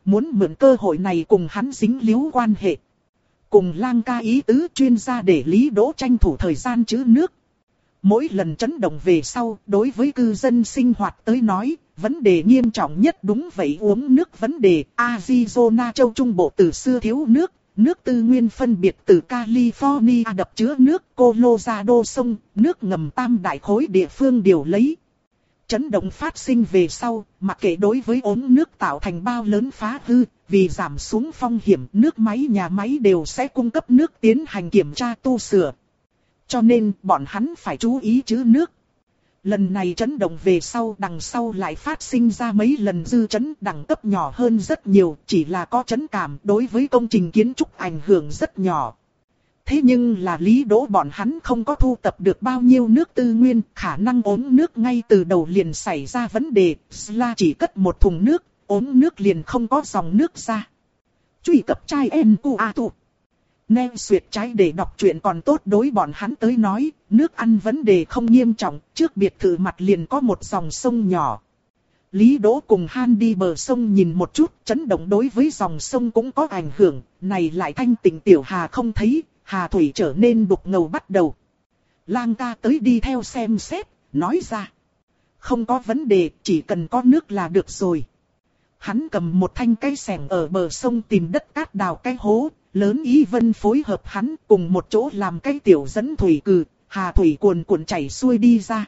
muốn mượn cơ hội này cùng hắn dính líu quan hệ. Cùng Lang ca ý tứ chuyên gia để Lý Đỗ tranh thủ thời gian trữ nước. Mỗi lần chấn động về sau, đối với cư dân sinh hoạt tới nói, vấn đề nghiêm trọng nhất đúng vậy uống nước vấn đề. Arizona châu Trung Bộ từ xưa thiếu nước, nước tư nguyên phân biệt từ California đập chứa nước, Colorado sông, nước ngầm tam đại khối địa phương đều lấy. Chấn động phát sinh về sau, mặc kệ đối với ống nước tạo thành bao lớn phá hư, vì giảm xuống phong hiểm, nước máy nhà máy đều sẽ cung cấp nước tiến hành kiểm tra tu sửa. Cho nên, bọn hắn phải chú ý trữ nước. Lần này chấn động về sau, đằng sau lại phát sinh ra mấy lần dư chấn đẳng cấp nhỏ hơn rất nhiều, chỉ là có chấn cảm đối với công trình kiến trúc ảnh hưởng rất nhỏ. Thế nhưng là Lý Đỗ bọn hắn không có thu tập được bao nhiêu nước tư nguyên, khả năng ống nước ngay từ đầu liền xảy ra vấn đề, là chỉ cất một thùng nước, ống nước liền không có dòng nước ra. Truy cập trai en cu a tu. Nem xuyệt trái để đọc truyện còn tốt đối bọn hắn tới nói, nước ăn vấn đề không nghiêm trọng, trước biệt thự mặt liền có một dòng sông nhỏ. Lý Đỗ cùng Han đi bờ sông nhìn một chút, chấn động đối với dòng sông cũng có ảnh hưởng, này lại thanh tịnh tiểu hà không thấy, hà thủy trở nên đục ngầu bắt đầu. Lang ca tới đi theo xem xét, nói ra. Không có vấn đề, chỉ cần có nước là được rồi. Hắn cầm một thanh cây xẻng ở bờ sông tìm đất cát đào cái hố, lớn ý vân phối hợp hắn cùng một chỗ làm cái tiểu dẫn thủy cừ, hà thủy cuồn cuộn chảy xuôi đi ra.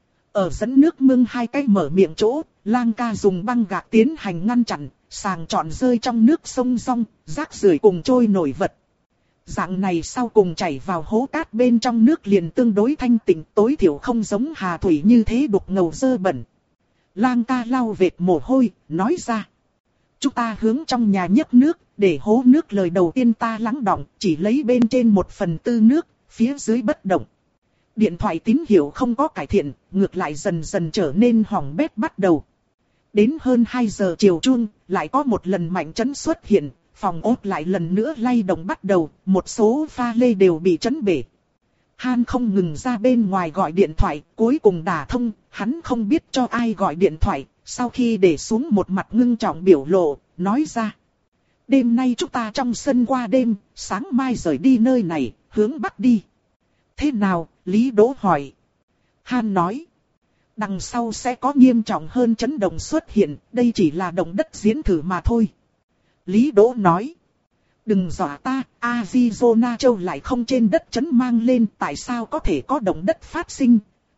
Ở dẫn nước mương hai cái mở miệng chỗ, Lang ca dùng băng gạc tiến hành ngăn chặn, sàng chọn rơi trong nước sông rong, rác rưởi cùng trôi nổi vật. Dạng này sau cùng chảy vào hố cát bên trong nước liền tương đối thanh tịnh, tối thiểu không giống hà thủy như thế đục ngầu dơ bẩn. Lang ca lau vệt mồ hôi, nói ra. Chúng ta hướng trong nhà nhấc nước, để hố nước lời đầu tiên ta lắng đọng, chỉ lấy bên trên một phần tư nước, phía dưới bất động. Điện thoại tín hiệu không có cải thiện, ngược lại dần dần trở nên hỏng bét bắt đầu. Đến hơn hai giờ chiều chuông, lại có một lần mạnh chấn xuất hiện, phòng ốt lại lần nữa lay động bắt đầu, một số pha lê đều bị chấn bể. Han không ngừng ra bên ngoài gọi điện thoại, cuối cùng đả thông, hắn không biết cho ai gọi điện thoại, sau khi để xuống một mặt ngưng trọng biểu lộ, nói ra. Đêm nay chúng ta trong sân qua đêm, sáng mai rời đi nơi này, hướng bắc đi. Thế nào, Lý Đỗ hỏi. Han nói. Đằng sau sẽ có nghiêm trọng hơn chấn động xuất hiện, đây chỉ là động đất diễn thử mà thôi. Lý Đỗ nói. Đừng dọa ta, Arizona châu lại không trên đất chấn mang lên, tại sao có thể có động đất phát sinh?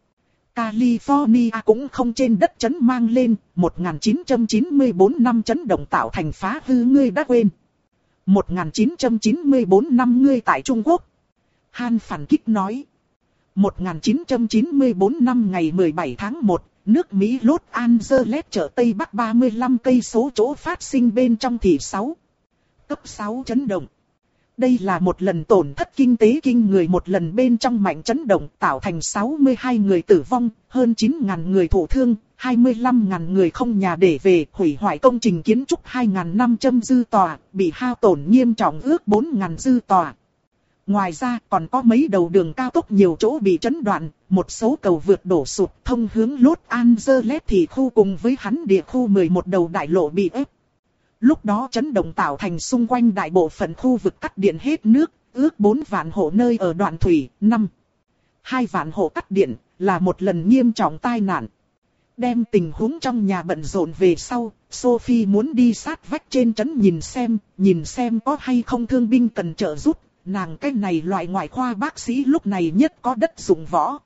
California cũng không trên đất chấn mang lên, một nghìn chín trăm chín mươi tư năm chấn động tạo thành phá hư ngươi đã quên. một nghìn chín trăm chín mươi tư năm ngươi tại Trung Quốc. Han phản kích nói. một nghìn chín trăm chín mươi tư năm ngày mười bảy tháng một, nước Mỹ Los Angeles chợ Tây Bắc ba mươi lăm cây số chỗ phát sinh bên trong thị sáu. Cấp sáu chấn động. Đây là một lần tổn thất kinh tế kinh người, một lần bên trong mạnh chấn động tạo thành sáu mươi hai người tử vong, hơn chín nghìn người thụ thương, hai mươi lăm nghìn người không nhà để về, hủy hoại công trình kiến trúc hai nghìn năm trăm dư tòa, bị hao tổn nghiêm trọng ước bốn nghìn dư tòa. Ngoài ra còn có mấy đầu đường cao tốc nhiều chỗ bị chấn đoạn, một số cầu vượt đổ sụp thông hướng Los Angeles thì khu cùng với hắn địa khu mười một đầu đại lộ bị ép. Lúc đó chấn động tạo thành xung quanh đại bộ phận khu vực cắt điện hết nước, ước bốn vạn hộ nơi ở đoạn thủy, năm. hai vạn hộ cắt điện, là một lần nghiêm trọng tai nạn. Đem tình huống trong nhà bận rộn về sau, Sophie muốn đi sát vách trên trấn nhìn xem, nhìn xem có hay không thương binh cần trợ giúp, nàng cái này loại ngoại khoa bác sĩ lúc này nhất có đất dụng võ.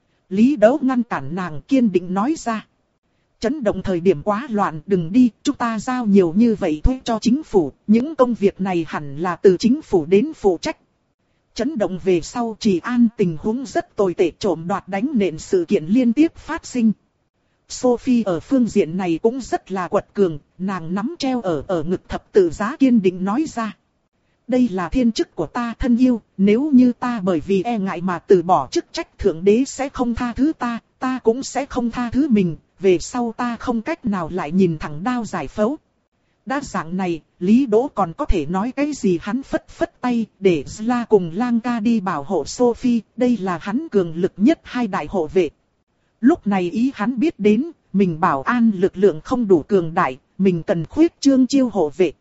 Lý Đỗ ngăn cản nàng kiên định nói ra. Chấn động thời điểm quá loạn, đừng đi, chúng ta giao nhiều như vậy thuê cho chính phủ, những công việc này hẳn là từ chính phủ đến phụ trách. Chấn động về sau Trị An tình huống rất tồi tệ, trộm đoạt đánh nện sự kiện liên tiếp phát sinh. Sophie ở phương diện này cũng rất là quật cường, nàng nắm treo ở ở ngực thập tự giá kiên định nói ra. Đây là thiên chức của ta thân yêu, nếu như ta bởi vì e ngại mà từ bỏ chức trách thượng đế sẽ không tha thứ ta, ta cũng sẽ không tha thứ mình. Về sau ta không cách nào lại nhìn thẳng đao giải phẫu. Đã dạng này, Lý Đỗ còn có thể nói cái gì, hắn phất phất tay, để Zla cùng Lang ca đi bảo hộ Sophie, đây là hắn cường lực nhất hai đại hộ vệ. Lúc này ý hắn biết đến, mình bảo an lực lượng không đủ cường đại, mình cần khuyết trương chiêu hộ vệ.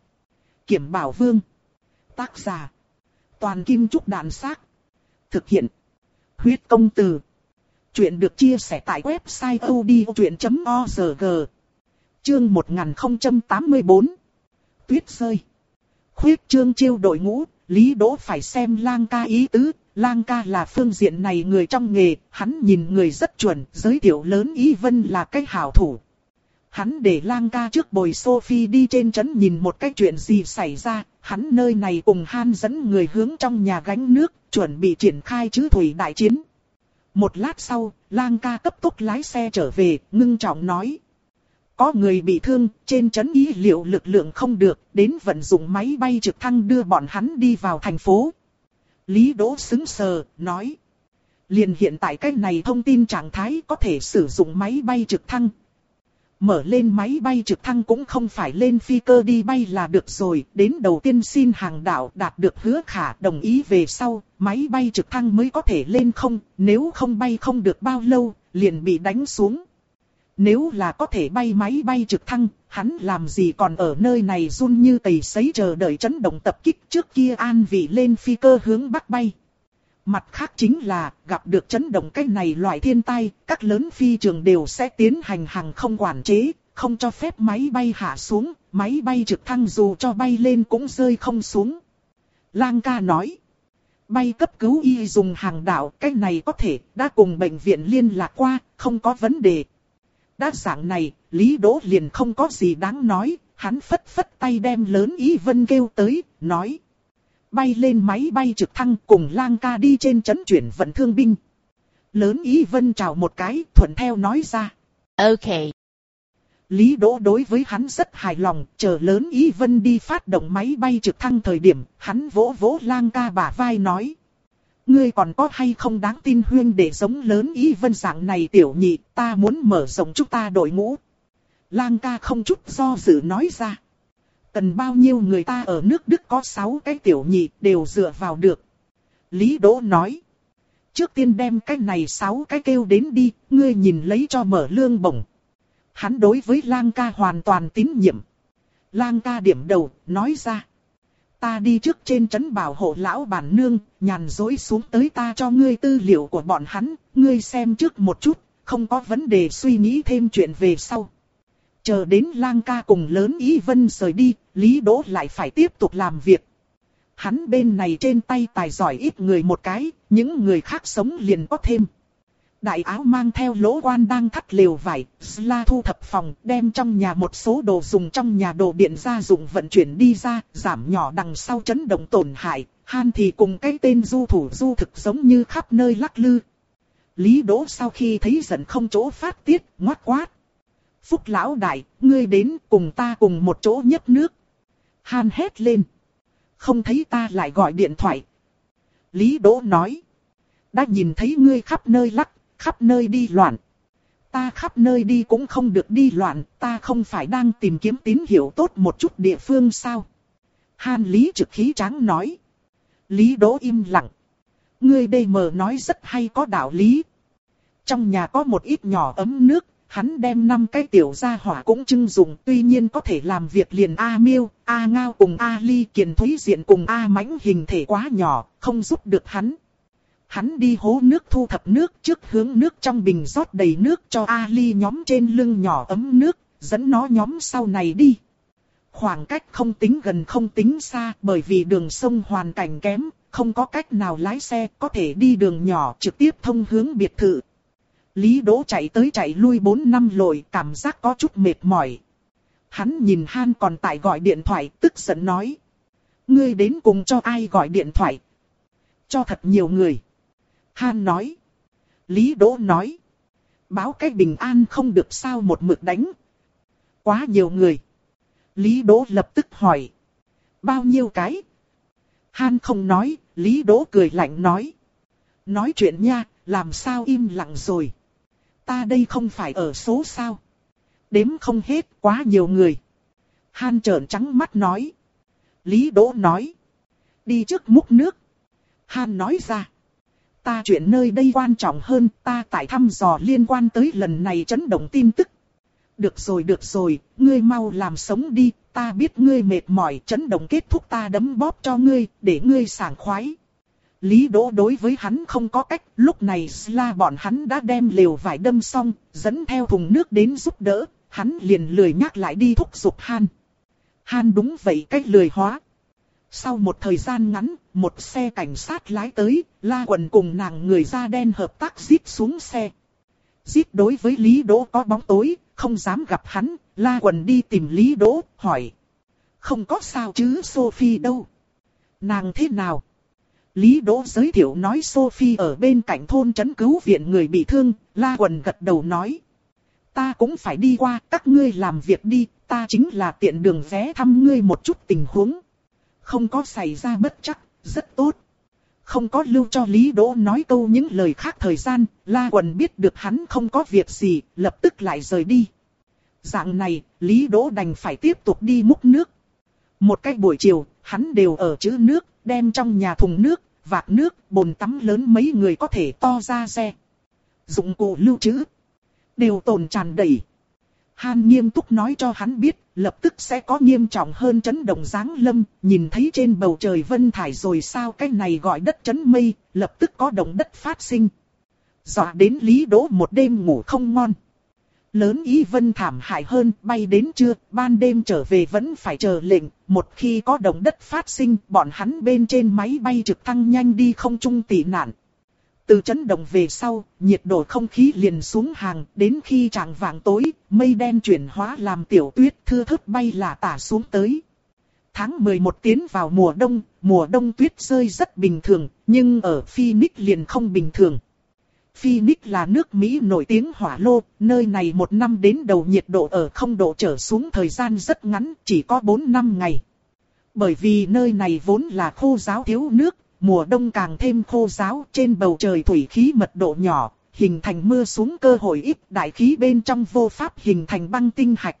Kiểm Bảo Vương. Tác giả. Toàn Kim Trúc Đạn Xác. Thực hiện. Huyết Công Từ. Chuyện được chia sẻ tại website odchuyện chấm org. Chương một nghìn không trăm tám mươi tư. Tuyết rơi. Khuyết trương chiêu đội ngũ, Lý Đỗ phải xem Lang ca ý tứ. Lang ca là phương diện này người trong nghề, hắn nhìn người rất chuẩn, giới thiệu lớn Ý Vân là cái hảo thủ. Hắn để Lang ca trước bồi Sophie đi trên trấn nhìn một cái chuyện gì xảy ra, hắn nơi này cùng Han dẫn người hướng trong nhà gánh nước, chuẩn bị triển khai trữ thủy đại chiến. Một lát sau, Lang ca cấp tốc lái xe trở về, ngưng trọng nói. Có người bị thương, trên trấn Ý liệu lực lượng không được, đến vận dụng máy bay trực thăng đưa bọn hắn đi vào thành phố. Lý Đỗ sững sờ, nói. Liền hiện tại cái này thông tin trạng thái có thể sử dụng máy bay trực thăng. Mở lên máy bay trực thăng cũng không phải lên phi cơ đi bay là được rồi. Đến đầu tiên xin hàng đảo đạt được Hứa Khả đồng ý về sau, máy bay trực thăng mới có thể lên không. Nếu không bay không được bao lâu, liền bị đánh xuống. Nếu là có thể bay máy bay trực thăng, hắn làm gì còn ở nơi này run như cầy sấy chờ đợi chấn động tập kích trước kia an vị lên phi cơ hướng bắc bay. Mặt khác chính là, gặp được chấn động cái này loại thiên tai, các lớn phi trường đều sẽ tiến hành hàng không quản chế, không cho phép máy bay hạ xuống, máy bay trực thăng dù cho bay lên cũng rơi không xuống. Lang ca nói, bay cấp cứu y dùng hàng đảo, cái này có thể, đã cùng bệnh viện liên lạc qua, không có vấn đề. Đã dạng này, Lý Đỗ liền không có gì đáng nói, hắn phất phất tay đem lớn Ý Vân kêu tới, nói. Bay lên máy bay trực thăng cùng Lang ca đi trên trấn chuyển vận thương binh. Lớn Ý Vân chào một cái, thuận theo nói ra. Ok. Lý Đỗ đối với hắn rất hài lòng, chờ lớn Ý Vân đi phát động máy bay trực thăng thời điểm, hắn vỗ vỗ Lang ca bả vai nói. Ngươi còn có hay không đáng tin huyên để giống lớn Ý Vân dạng này tiểu nhị, ta muốn mở rộng chúng ta đội ngũ. Lang ca không chút do dự nói ra. Cần bao nhiêu người ta ở nước Đức có sáu cái tiểu nhị đều dựa vào được. Lý Đỗ nói. Trước tiên đem cái này sáu cái kêu đến đi, ngươi nhìn lấy cho mở lương bổng. Hắn đối với Lang ca hoàn toàn tín nhiệm. Lang ca điểm đầu, nói ra. Ta đi trước trên trấn bảo hộ lão bản nương, nhàn dối xuống tới ta cho ngươi tư liệu của bọn hắn, ngươi xem trước một chút, không có vấn đề suy nghĩ thêm chuyện về sau. Chờ đến Lang ca cùng lớn Ý Vân rời đi, Lý Đỗ lại phải tiếp tục làm việc. Hắn bên này trên tay tài giỏi ít người một cái, những người khác sống liền có thêm. Đại áo mang theo lỗ quan đang thắt lều vải, Sla thu thập phòng, đem trong nhà một số đồ dùng trong nhà đồ điện gia dụng vận chuyển đi ra, giảm nhỏ đằng sau chấn động tổn hại. Han thì cùng cái tên du thủ du thực giống như khắp nơi lắc lư. Lý Đỗ sau khi thấy giận không chỗ phát tiết, ngoát quát. Phúc lão đại, ngươi đến cùng ta cùng một chỗ nhấp nước. Han hét lên. Không thấy ta lại gọi điện thoại. Lý Đỗ nói. Đã nhìn thấy ngươi khắp nơi lắc, khắp nơi đi loạn. Ta khắp nơi đi cũng không được đi loạn, ta không phải đang tìm kiếm tín hiệu tốt một chút địa phương sao. Han Lý trực khí tráng nói. Lý Đỗ im lặng. Ngươi đây mờ nói rất hay có đạo lý. Trong nhà có một ít nhỏ ấm nước. Hắn đem năm cái tiểu gia hỏa cũng trưng dụng, tuy nhiên có thể làm việc liền A Miêu, A Ngao cùng A Ly Kiền Thúy Diện cùng A Mãnh hình thể quá nhỏ, không giúp được hắn. Hắn đi hố nước thu thập nước trước hướng nước trong bình rót đầy nước cho A Ly nhóm trên lưng nhỏ ấm nước, dẫn nó nhóm sau này đi. Khoảng cách không tính gần không tính xa bởi vì đường sông hoàn cảnh kém, không có cách nào lái xe, có thể đi đường nhỏ trực tiếp thông hướng biệt thự. Lý Đỗ chạy tới chạy lui bốn năm lội, cảm giác có chút mệt mỏi. Hắn nhìn Han còn tại gọi điện thoại, tức giận nói. Ngươi đến cùng cho ai gọi điện thoại? Cho thật nhiều người. Han nói. Lý Đỗ nói. Báo cái bình an không được sao một mực đánh. Quá nhiều người. Lý Đỗ lập tức hỏi. Bao nhiêu cái? Han không nói, Lý Đỗ cười lạnh nói. Nói chuyện nha, làm sao im lặng rồi. Ta đây không phải ở số sao. Đếm không hết, quá nhiều người. Han trợn trắng mắt nói. Lý Đỗ nói. Đi trước múc nước. Han nói ra. Ta chuyện nơi đây quan trọng hơn, ta tại thăm dò liên quan tới lần này chấn động tin tức. Được rồi được rồi, ngươi mau làm sống đi, ta biết ngươi mệt mỏi, chấn động kết thúc ta đấm bóp cho ngươi, để ngươi sảng khoái. Lý Đỗ đối với hắn không có cách, lúc này Sla bọn hắn đã đem lều vải đâm xong, dẫn theo thùng nước đến giúp đỡ, hắn liền lười nhắc lại đi thúc giục Han. Han đúng vậy cách lười hóa. Sau một thời gian ngắn, một xe cảnh sát lái tới, La Quần cùng nàng người da đen hợp tác Zip xuống xe. Zip đối với Lý Đỗ có bóng tối, không dám gặp hắn, La Quần đi tìm Lý Đỗ, hỏi. Không có sao chứ Sophie đâu? Nàng thế nào? Lý Đỗ giới thiệu nói Sophie ở bên cạnh thôn trấn cứu viện người bị thương, La Quần gật đầu nói. Ta cũng phải đi qua, các ngươi làm việc đi, ta chính là tiện đường ghé thăm ngươi một chút tình huống. Không có xảy ra bất trắc, rất tốt. Không có lưu cho Lý Đỗ nói câu những lời khác thời gian, La Quần biết được hắn không có việc gì, lập tức lại rời đi. Dạng này, Lý Đỗ đành phải tiếp tục đi múc nước. Một cái buổi chiều, hắn đều ở trữ nước, đem trong nhà thùng nước, vạc nước, bồn tắm lớn mấy người có thể to ra xe. Dụng cụ lưu trữ, đều tồn tràn đầy. Han nghiêm túc nói cho hắn biết, lập tức sẽ có nghiêm trọng hơn chấn động giáng lâm, nhìn thấy trên bầu trời vân thải rồi sao cái này gọi đất chấn mây, lập tức có động đất phát sinh. Dọa đến Lý Đỗ một đêm ngủ không ngon. Lớn ý vân thảm hại hơn, bay đến trưa, ban đêm trở về vẫn phải chờ lệnh, một khi có động đất phát sinh, bọn hắn bên trên máy bay trực thăng nhanh đi không trung tị nạn. Từ chấn động về sau, nhiệt độ không khí liền xuống hàng, đến khi chạng vạng tối, mây đen chuyển hóa làm tiểu tuyết thưa thớt bay lả tả xuống tới. Tháng mười một tiến vào mùa đông, mùa đông tuyết rơi rất bình thường, nhưng ở Phoenix liền không bình thường. Phoenix là nước Mỹ nổi tiếng hỏa lô, nơi này một năm đến đầu nhiệt độ ở không độ trở xuống thời gian rất ngắn, chỉ có bốn năm ngày. Bởi vì nơi này vốn là khô ráo thiếu nước, mùa đông càng thêm khô ráo, trên bầu trời thủy khí mật độ nhỏ, hình thành mưa xuống cơ hội ít, đại khí bên trong vô pháp hình thành băng tinh hạch.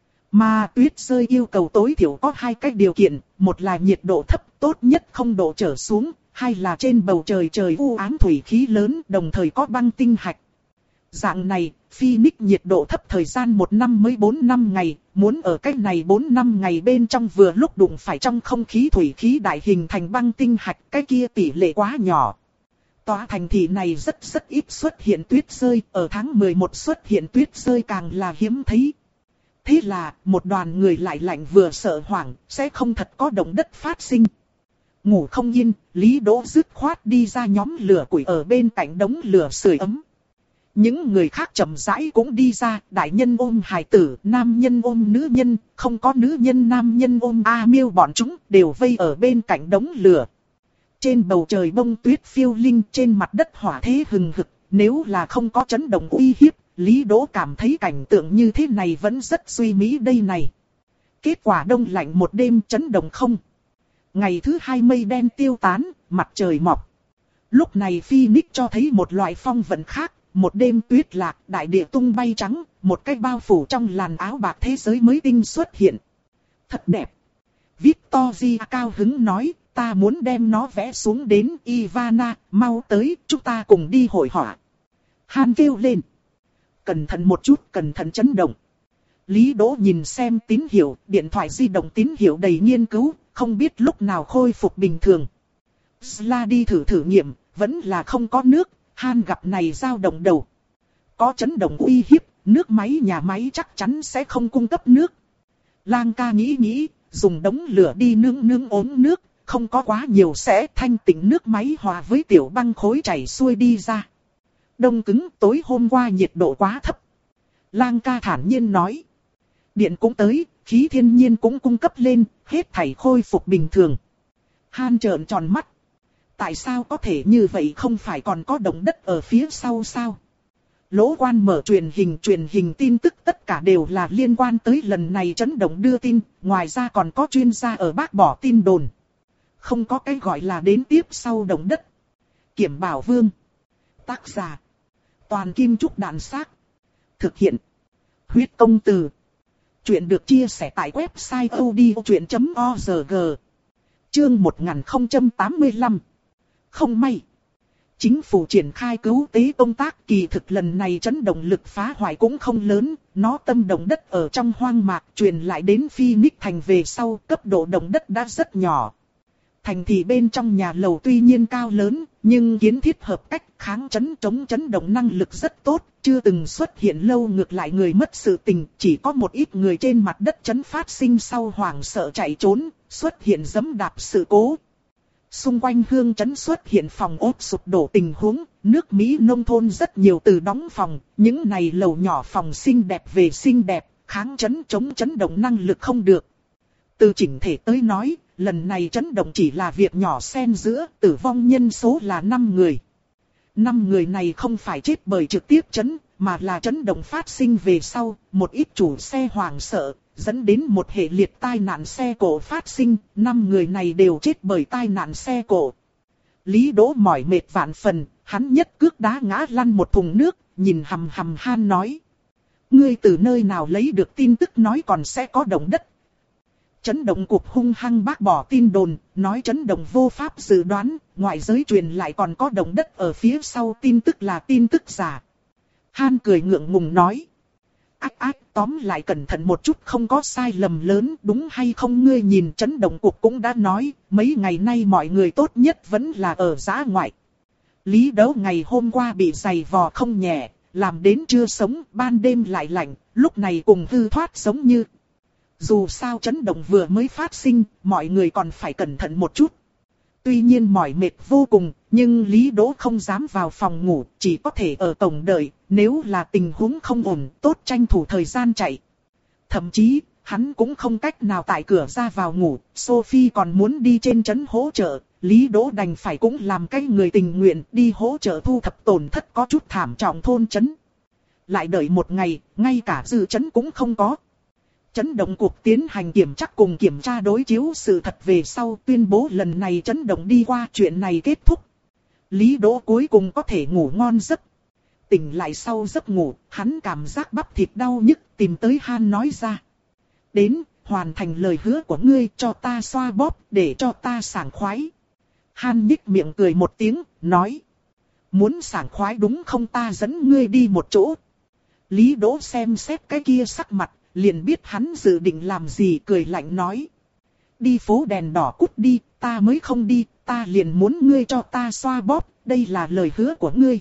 Mà tuyết rơi yêu cầu tối thiểu có hai cách điều kiện, một là nhiệt độ thấp, tốt nhất không độ trở xuống, hai là trên bầu trời trời u ám thủy khí lớn, đồng thời có băng tinh hạch. Dạng này, Phoenix nhiệt độ thấp thời gian một năm mới bốn năm ngày, muốn ở cách này bốn năm ngày bên trong vừa lúc đụng phải trong không khí thủy khí đại hình thành băng tinh hạch, cái kia tỷ lệ quá nhỏ. Tòa thành thị này rất rất ít xuất hiện tuyết rơi, ở tháng mười một xuất hiện tuyết rơi càng là hiếm thấy. Thế là, một đoàn người lại lạnh vừa sợ hoảng, sẽ không thật có động đất phát sinh. Ngủ không yên, Lý Đỗ dứt khoát đi ra nhóm lửa củi ở bên cạnh đống lửa sưởi ấm. Những người khác chậm rãi cũng đi ra, đại nhân ôm hài tử, nam nhân ôm nữ nhân, không có nữ nhân nam nhân ôm A Miêu bọn chúng, đều vây ở bên cạnh đống lửa. Trên bầu trời bông tuyết phiêu linh, trên mặt đất hỏa thế hừng hực, nếu là không có chấn động uy hiếp, Lý Đỗ cảm thấy cảnh tượng như thế này vẫn rất suy mỹ đây này. Kết quả đông lạnh một đêm chấn động không. Ngày thứ hai mây đen tiêu tán, mặt trời mọc. Lúc này Phoenix cho thấy một loại phong vận khác, một đêm tuyết lạc, đại địa tung bay trắng, một cái bao phủ trong làn áo bạc thế giới mới tinh xuất hiện. Thật đẹp. Victoria cao hứng nói, ta muốn đem nó vẽ xuống đến Ivana, mau tới, chúng ta cùng đi hội họa. Han kêu lên. Cẩn thận một chút, cẩn thận chấn động. Lý Đỗ nhìn xem tín hiệu, điện thoại di động tín hiệu đầy nghiên cứu, không biết lúc nào khôi phục bình thường. Sla đi thử thử nghiệm, vẫn là không có nước, Han gặp này dao động đầu. Có chấn động uy hiếp, nước máy nhà máy chắc chắn sẽ không cung cấp nước. Lang ca nghĩ nghĩ, dùng đống lửa đi nướng nướng ốm nước, không có quá nhiều sẽ thanh tịnh nước máy hòa với tiểu băng khối chảy xuôi đi ra. Đông cứng, tối hôm qua nhiệt độ quá thấp. Lang ca thản nhiên nói. Điện cũng tới, khí thiên nhiên cũng cung cấp lên, hết thảy khôi phục bình thường. Han trợn tròn mắt. Tại sao có thể như vậy, không phải còn có động đất ở phía sau sao? Lỗ Quan mở truyền hình, truyền hình tin tức tất cả đều là liên quan tới lần này chấn động đưa tin, ngoài ra còn có chuyên gia ở bác bỏ tin đồn. Không có cái gọi là đến tiếp sau động đất. Kiểm Bảo Vương. Tác giả. Toàn Kim Trúc Đạn Xác. Thực hiện. Huyết Công Từ. Chuyện được chia sẻ tại website odchuyện chấm org. Chương một nghìn không trăm tám mươi lăm. Không may. Chính phủ triển khai cứu tế công tác, kỳ thực lần này chấn động lực phá hoại cũng không lớn, nó tâm động đất ở trong hoang mạc truyền lại đến Phoenix thành về sau, cấp độ động đất đã rất nhỏ. Thành thị bên trong nhà lầu tuy nhiên cao lớn, nhưng kiến thiết hợp cách kháng chấn chống chấn động năng lực rất tốt, chưa từng xuất hiện lâu ngược lại người mất sự tình, chỉ có một ít người trên mặt đất chấn phát sinh sau hoảng sợ chạy trốn, xuất hiện giẫm đạp sự cố. Xung quanh hương trấn xuất hiện phòng ốt sụp đổ tình huống, nước Mỹ nông thôn rất nhiều từ đóng phòng, những này lầu nhỏ phòng xinh đẹp về xinh đẹp, kháng chấn chống chấn động năng lực không được. Từ chỉnh thể tới nói, lần này chấn động chỉ là việc nhỏ xen giữa, tử vong nhân số là năm người. năm người này không phải chết bởi trực tiếp chấn, mà là chấn động phát sinh về sau, một ít chủ xe hoảng sợ, dẫn đến một hệ liệt tai nạn xe cộ phát sinh, năm người này đều chết bởi tai nạn xe cộ. Lý Đỗ mỏi mệt vạn phần, hắn nhất cước đá ngã lăn một thùng nước, nhìn hầm hầm Han nói. Ngươi từ nơi nào lấy được tin tức nói còn sẽ có động đất? Chấn động cục hung hăng bác bỏ tin đồn, nói chấn động vô pháp dự đoán, ngoại giới truyền lại còn có động đất ở phía sau, tin tức là tin tức giả. Han cười ngượng ngùng nói. Ách ách, tóm lại cẩn thận một chút, không có sai lầm lớn, đúng hay không? Ngươi nhìn chấn động cục cũng đã nói, mấy ngày nay mọi người tốt nhất vẫn là ở dã ngoại. Lý Đấu ngày hôm qua bị giày vò không nhẹ, làm đến trưa sống, ban đêm lại lạnh, lúc này cùng hư thoát giống như. Dù sao chấn động vừa mới phát sinh, mọi người còn phải cẩn thận một chút. Tuy nhiên mỏi mệt vô cùng, nhưng Lý Đỗ không dám vào phòng ngủ, chỉ có thể ở cổng đợi, nếu là tình huống không ổn, tốt tranh thủ thời gian chạy. Thậm chí, hắn cũng không cách nào tại cửa ra vào ngủ, Sophie còn muốn đi trên trấn hỗ trợ, Lý Đỗ đành phải cũng làm cái người tình nguyện đi hỗ trợ thu thập tổn thất có chút thảm trọng thôn trấn. Lại đợi một ngày, ngay cả dư trấn cũng không có. Chấn động cuộc tiến hành kiểm tra cùng kiểm tra đối chiếu sự thật về sau, tuyên bố lần này chấn động đi qua, chuyện này kết thúc. Lý Đỗ cuối cùng có thể ngủ ngon giấc. Tỉnh lại sau giấc ngủ, hắn cảm giác bắp thịt đau nhức, tìm tới Han nói ra. Đến, hoàn thành lời hứa của ngươi, cho ta xoa bóp, để cho ta sảng khoái. Han nhích miệng cười một tiếng, nói. Muốn sảng khoái đúng không, ta dẫn ngươi đi một chỗ. Lý Đỗ xem xét cái kia sắc mặt, liền biết hắn dự định làm gì, cười lạnh nói. Đi phố đèn đỏ cút đi, ta mới không đi, ta liền muốn ngươi cho ta xoa bóp, đây là lời hứa của ngươi.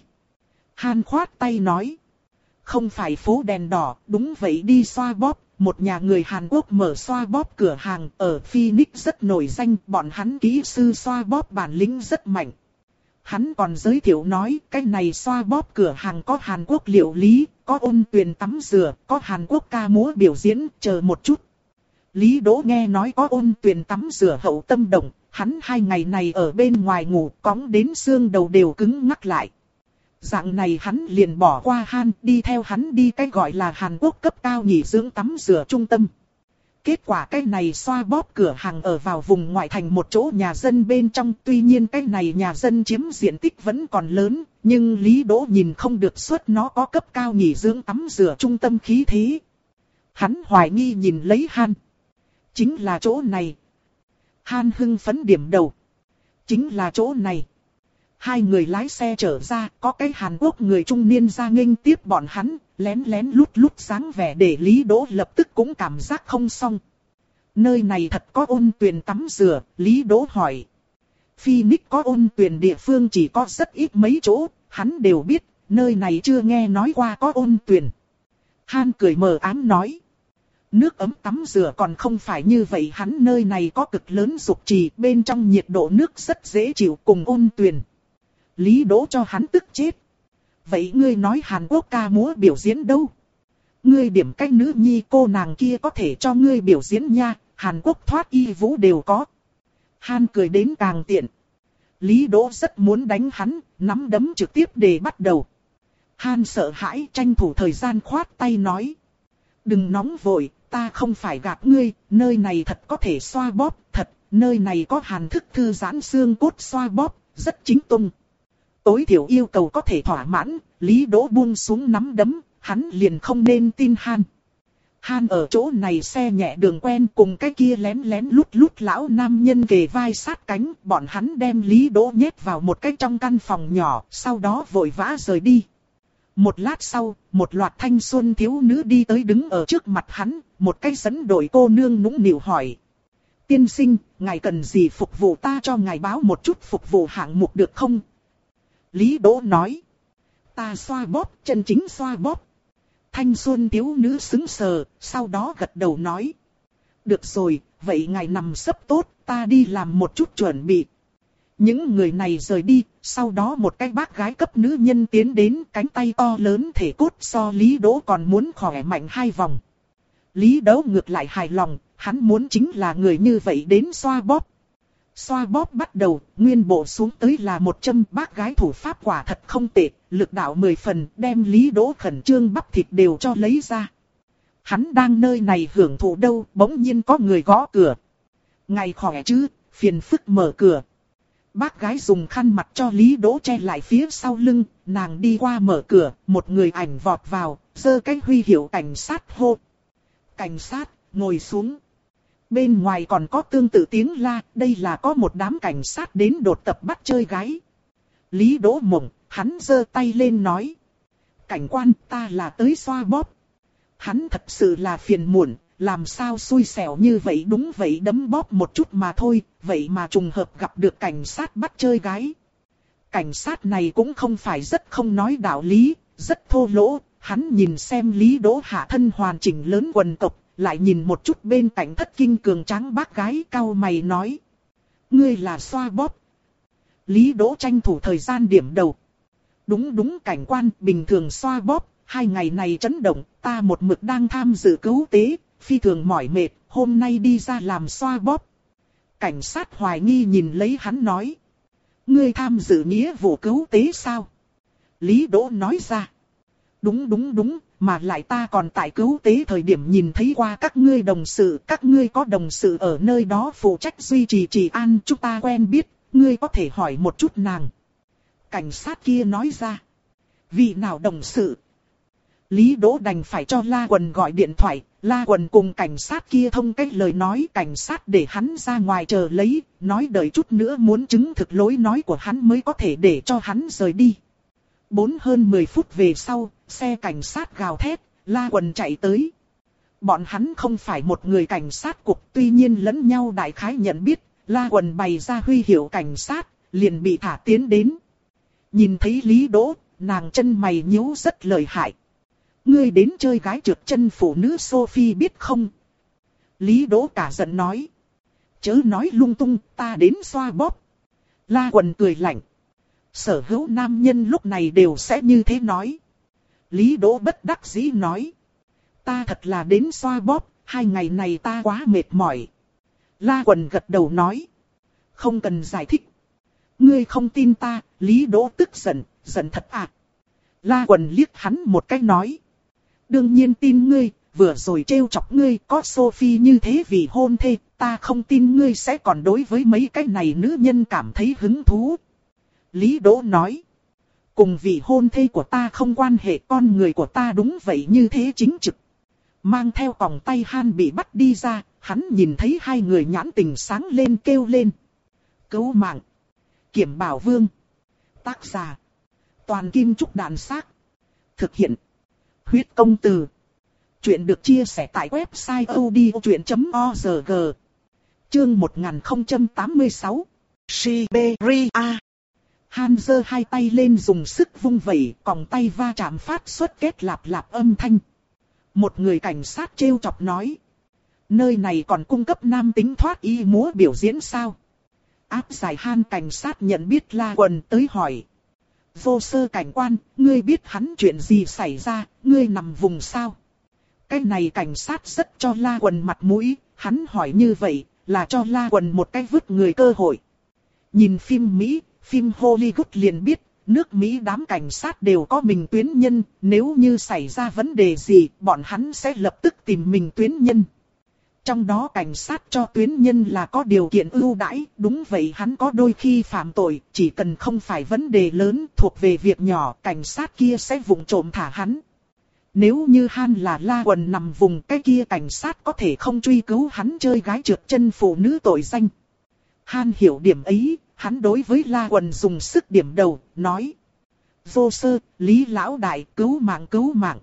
Han khoát tay nói. Không phải phố đèn đỏ, đúng vậy đi xoa bóp, một nhà người Hàn Quốc mở xoa bóp cửa hàng ở Phoenix rất nổi danh, bọn hắn kỹ sư xoa bóp bản lĩnh rất mạnh. Hắn còn giới thiệu nói, cái này xoa bóp cửa hàng có Hàn Quốc liệu lý, có ôn tuyền tắm rửa, có Hàn Quốc ca múa biểu diễn, chờ một chút. Lý Đỗ nghe nói có ôn tuyền tắm rửa hậu tâm động, hắn hai ngày này ở bên ngoài ngủ, cóng đến xương đầu đều cứng ngắc lại. Dạng này hắn liền bỏ qua Han, đi theo hắn đi cái gọi là Hàn Quốc cấp cao nghỉ dưỡng tắm rửa trung tâm. Kết quả cái này xoa bóp cửa hàng ở vào vùng ngoại thành một chỗ nhà dân bên trong, tuy nhiên cái này nhà dân chiếm diện tích vẫn còn lớn, nhưng Lý Đỗ nhìn không được suốt nó có cấp cao nghỉ dưỡng tắm rửa trung tâm khí thế. Hắn hoài nghi nhìn lấy Han. Chính là chỗ này. Han hưng phấn điểm đầu. Chính là chỗ này. Hai người lái xe trở ra, có cái Hàn Quốc người trung niên ra nghênh tiếp bọn hắn, lén lén lút lút sáng vẻ để Lý Đỗ lập tức cũng cảm giác không xong. Nơi này thật có ôn tuyền tắm rửa, Lý Đỗ hỏi. Phoenix có ôn tuyền địa phương chỉ có rất ít mấy chỗ, hắn đều biết, nơi này chưa nghe nói qua có ôn tuyền. Han cười mờ ám nói. Nước ấm tắm rửa còn không phải như vậy, hắn nơi này có cực lớn dục trì, bên trong nhiệt độ nước rất dễ chịu cùng ôn tuyền. Lý Đỗ cho hắn tức chết. Vậy ngươi nói Hàn Quốc ca múa biểu diễn đâu? Ngươi điểm cách nữ nhi cô nàng kia có thể cho ngươi biểu diễn nha, Hàn Quốc thoát y vũ đều có. Han cười đến càng tiện. Lý Đỗ rất muốn đánh hắn, nắm đấm trực tiếp để bắt đầu. Han sợ hãi tranh thủ thời gian khoát tay nói. Đừng nóng vội, ta không phải gạt ngươi, nơi này thật có thể xoa bóp, thật, nơi này có Hàn thức thư giãn xương cốt xoa bóp, rất chính tông. Tối thiểu yêu cầu có thể thỏa mãn, Lý Đỗ buông xuống nắm đấm, hắn liền không nên tin Han. Han ở chỗ này xe nhẹ đường quen, cùng cái kia lén lén lút lút lão nam nhân kề vai sát cánh, bọn hắn đem Lý Đỗ nhét vào một cái trong căn phòng nhỏ, sau đó vội vã rời đi. Một lát sau, một loạt thanh xuân thiếu nữ đi tới đứng ở trước mặt hắn, một cái dẫn đội cô nương nũng nịu hỏi. Tiên sinh, ngài cần gì phục vụ ta cho ngài báo một chút phục vụ hạng mục được không? Lý Đỗ nói. Ta xoa bóp, chân chính xoa bóp. Thanh xuân thiếu nữ sững sờ, sau đó gật đầu nói. Được rồi, vậy ngài nằm sấp tốt, ta đi làm một chút chuẩn bị. Những người này rời đi, sau đó một cái bác gái cấp nữ nhân tiến đến, cánh tay to lớn thể cốt so Lý Đỗ còn muốn khỏe mạnh hai vòng. Lý Đỗ ngược lại hài lòng, hắn muốn chính là người như vậy đến xoa bóp. Xoa bóp bắt đầu, nguyên bộ xuống tới là một châm, bác gái thủ pháp quả thật không tệ, lực đạo mười phần, đem Lý Đỗ khẩn trương bắp thịt đều cho lấy ra. Hắn đang nơi này hưởng thụ đâu, bỗng nhiên có người gõ cửa. Ngài khỏe chứ, phiền phức mở cửa. Bác gái dùng khăn mặt cho Lý Đỗ che lại phía sau lưng, nàng đi qua mở cửa, một người ảnh vọt vào, giơ cái huy hiệu cảnh sát hô. Cảnh sát, ngồi xuống. Bên ngoài còn có tương tự tiếng la, đây là có một đám cảnh sát đến đột tập bắt chơi gái. Lý Đỗ mộng, hắn giơ tay lên nói. Cảnh quan, ta là tới xoa bóp. Hắn thật sự là phiền muộn, làm sao xui xẻo như vậy, đúng vậy, đấm bóp một chút mà thôi, vậy mà trùng hợp gặp được cảnh sát bắt chơi gái. Cảnh sát này cũng không phải rất không nói đạo lý, rất thô lỗ, hắn nhìn xem Lý Đỗ hạ thân hoàn chỉnh lớn quần cộc, lại nhìn một chút bên cạnh thất kinh cường tráng bác gái, cau mày nói. Ngươi là xoa bóp. Lý Đỗ tranh thủ thời gian điểm đầu. Đúng đúng cảnh quan, bình thường xoa bóp, hai ngày này chấn động, ta một mực đang tham dự cứu tế, phi thường mỏi mệt, hôm nay đi ra làm xoa bóp. Cảnh sát hoài nghi nhìn lấy hắn nói. Ngươi tham dự nghĩa vụ cứu tế sao? Lý Đỗ nói ra. Đúng đúng đúng, mà lại ta còn tại cứu tế thời điểm nhìn thấy qua các ngươi đồng sự, các ngươi có đồng sự ở nơi đó phụ trách duy trì trì an, chúng ta quen biết, ngươi có thể hỏi một chút nàng. Cảnh sát kia nói ra. Vị nào đồng sự? Lý Đỗ đành phải cho La Quần gọi điện thoại, La Quần cùng cảnh sát kia thông cách lời nói, cảnh sát để hắn ra ngoài chờ lấy, nói đợi chút nữa muốn chứng thực lối nói của hắn mới có thể để cho hắn rời đi. Bốn hơn mười phút về sau, xe cảnh sát gào thét, La Quần chạy tới. Bọn hắn không phải một người cảnh sát cục, tuy nhiên lẫn nhau đại khái nhận biết, La Quần bày ra huy hiệu cảnh sát, liền bị thả tiến đến. Nhìn thấy Lý Đỗ, nàng chân mày nhíu rất lợi hại. Ngươi đến chơi gái trượt chân phụ nữ Sophie biết không? Lý Đỗ cả giận nói. Chớ nói lung tung, ta đến xoa bóp. La Quần cười lạnh. Sở hữu nam nhân lúc này đều sẽ như thế nói. Lý Đỗ bất đắc dĩ nói. Ta thật là đến xoa bóp, hai ngày này ta quá mệt mỏi. La Quần gật đầu nói. Không cần giải thích. Ngươi không tin ta, Lý Đỗ tức giận, giận thật à. La Quần liếc hắn một cái nói. Đương nhiên tin ngươi, vừa rồi trêu chọc ngươi có Sophie như thế vì hôn thê, ta không tin ngươi sẽ còn đối với mấy cái này nữ nhân cảm thấy hứng thú. Lý Đỗ nói. Cùng vì hôn thê của ta không quan hệ, con người của ta đúng vậy như thế chính trực. Mang theo còng tay Han bị bắt đi ra, hắn nhìn thấy hai người nhãn tình sáng lên kêu lên. Cứu mạng. Kiểm Bảo Vương. Tác giả. Toàn Kim Trúc Đàn Xác. Thực hiện. Huyết Công Từ. Chuyện được chia sẻ tại website odchuyện chấm org. Chương một nghìn không trăm tám mươi sáu. Siberia. Han giơ hai tay lên dùng sức vung vẩy, còng tay va chạm phát xuất kết lạp lạp âm thanh. Một người cảnh sát trêu chọc nói. Nơi này còn cung cấp nam tính thoát y múa biểu diễn sao? Áp giải Han cảnh sát nhận biết La Quần tới hỏi. Vô sơ cảnh quan, ngươi biết hắn chuyện gì xảy ra, ngươi nằm vùng sao? Cái này cảnh sát rất cho La Quần mặt mũi, hắn hỏi như vậy, là cho La Quần một cái vứt người cơ hội. Nhìn phim Mỹ, phim Hollywood liền biết, nước Mỹ đám cảnh sát đều có mình tuyến nhân, nếu như xảy ra vấn đề gì, bọn hắn sẽ lập tức tìm mình tuyến nhân. Trong đó cảnh sát cho tuyến nhân là có điều kiện ưu đãi, đúng vậy hắn có đôi khi phạm tội, chỉ cần không phải vấn đề lớn thuộc về việc nhỏ, cảnh sát kia sẽ vụng trộm thả hắn. Nếu như Han là La Quần nằm vùng, cái kia cảnh sát có thể không truy cứu hắn chơi gái trượt chân phụ nữ tội danh. Han hiểu điểm ấy, hắn đối với La Quần dùng sức điểm đầu, nói. Vô sơ, Lý lão đại, cứu mạng cứu mạng.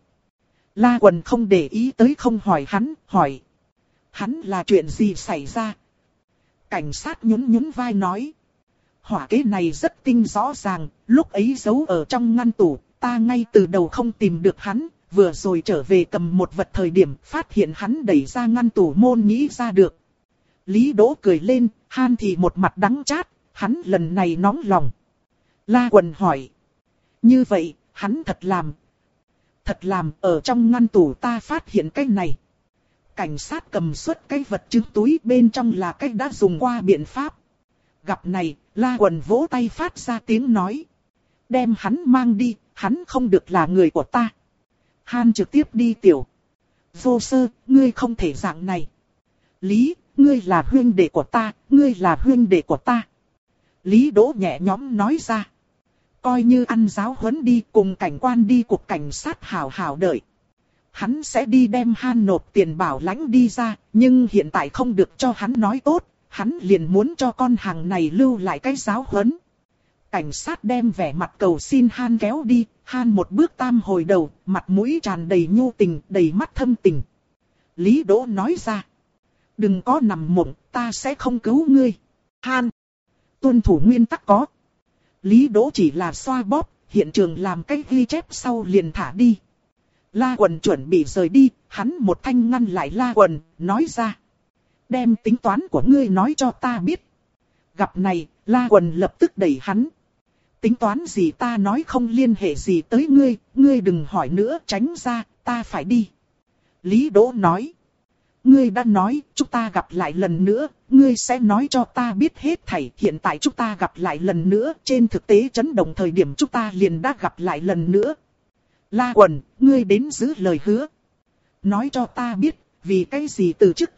La Quần không để ý tới, không hỏi hắn, hỏi. Hắn là chuyện gì xảy ra? Cảnh sát nhún nhún vai nói. Hỏa kế này rất tinh rõ ràng, lúc ấy giấu ở trong ngăn tủ, ta ngay từ đầu không tìm được hắn, vừa rồi trở về cầm một vật thời điểm phát hiện hắn đẩy ra ngăn tủ môn nghĩ ra được. Lý Đỗ cười lên, Han thì một mặt đắng chát, hắn lần này nóng lòng. La Quần hỏi. Như vậy, hắn thật làm. Thật làm, ở trong ngăn tủ ta phát hiện cái này. Cảnh sát cầm xuất cái vật chứng túi, bên trong là cái đã dùng qua biện pháp. Gặp này, La Quần vỗ tay phát ra tiếng nói. Đem hắn mang đi, hắn không được là người của ta. Han trực tiếp đi tiểu. Vô sơ, ngươi không thể dạng này. Lý, ngươi là huynh đệ của ta, ngươi là huynh đệ của ta. Lý Đỗ nhẹ nhõm nói ra. Coi như ăn giáo huấn đi, cùng cảnh quan đi cục cảnh sát hảo hảo đợi. Hắn sẽ đi đem Han nộp tiền bảo lãnh đi ra, nhưng hiện tại không được cho hắn nói tốt, hắn liền muốn cho con hàng này lưu lại cái giáo huấn. Cảnh sát đem vẻ mặt cầu xin Han kéo đi, Han một bước tam hồi đầu, mặt mũi tràn đầy nhu tình, đầy mắt thâm tình. Lý Đỗ nói ra. Đừng có nằm mộng, ta sẽ không cứu ngươi. Han. Tuân thủ nguyên tắc có. Lý Đỗ chỉ là xoa bóp, hiện trường làm cái ghi chép sau liền thả đi. La Quần chuẩn bị rời đi, hắn một thanh ngăn lại La Quần, nói ra. Đem tính toán của ngươi nói cho ta biết. Gặp này, La Quần lập tức đẩy hắn. Tính toán gì ta nói không liên hệ gì tới ngươi, ngươi đừng hỏi nữa, tránh ra, ta phải đi. Lý Đỗ nói. Ngươi đã nói, chúng ta gặp lại lần nữa, ngươi sẽ nói cho ta biết hết thảy. Hiện tại chúng ta gặp lại lần nữa, trên thực tế chấn động thời điểm chúng ta liền đã gặp lại lần nữa. La Quần, ngươi đến giữ lời hứa. Nói cho ta biết, vì cái gì từ chức.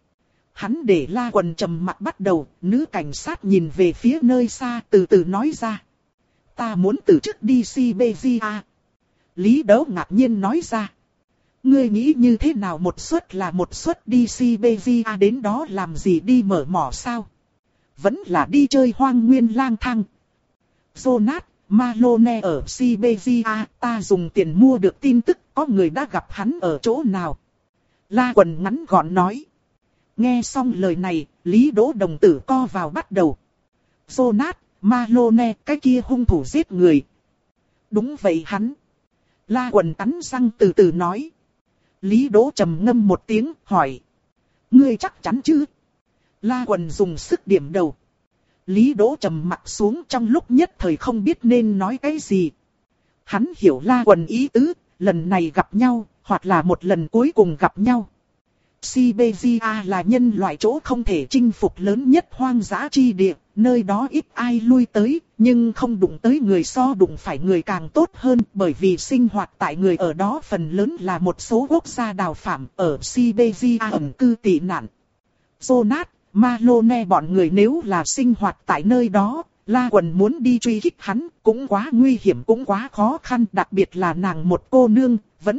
Hắn để La Quần trầm mặt bắt đầu, nữ cảnh sát nhìn về phía nơi xa từ từ nói ra. Ta muốn từ chức đi xê bê giê a. Lý Đỗ ngạc nhiên nói ra. Ngươi nghĩ như thế nào một suất là một suất đi xê bê giê a đến đó làm gì đi mở mỏ sao? Vẫn là đi chơi hoang nguyên lang thang. Jonas, Malone ở xê bê giê a, ta dùng tiền mua được tin tức có người đã gặp hắn ở chỗ nào. La Quần ngắn gọn nói. Nghe xong lời này, Lý Đỗ đồng tử co vào bắt đầu. Jonas, Malone, cái kia hung thủ giết người. Đúng vậy hắn. La Quần cắn răng từ từ nói. Lý Đỗ trầm ngâm một tiếng, hỏi. Ngươi chắc chắn chứ? La Quần dùng sức điểm đầu. Lý Đỗ trầm mặt xuống trong lúc nhất thời không biết nên nói cái gì. Hắn hiểu La Quần ý tứ, lần này gặp nhau, hoặc là một lần cuối cùng gặp nhau. xê bê giê a là nhân loại chỗ không thể chinh phục lớn nhất hoang dã chi địa, nơi đó ít ai lui tới, nhưng không đụng tới người so đụng phải người càng tốt hơn, bởi vì sinh hoạt tại người ở đó phần lớn là một số quốc gia đào phạm ở xê bê giê a ẩn cư tị nạn. Jonas, Malone bọn người nếu là sinh hoạt tại nơi đó, La Quần muốn đi truy kích hắn, cũng quá nguy hiểm cũng quá khó khăn, đặc biệt là nàng một cô nương, vẫn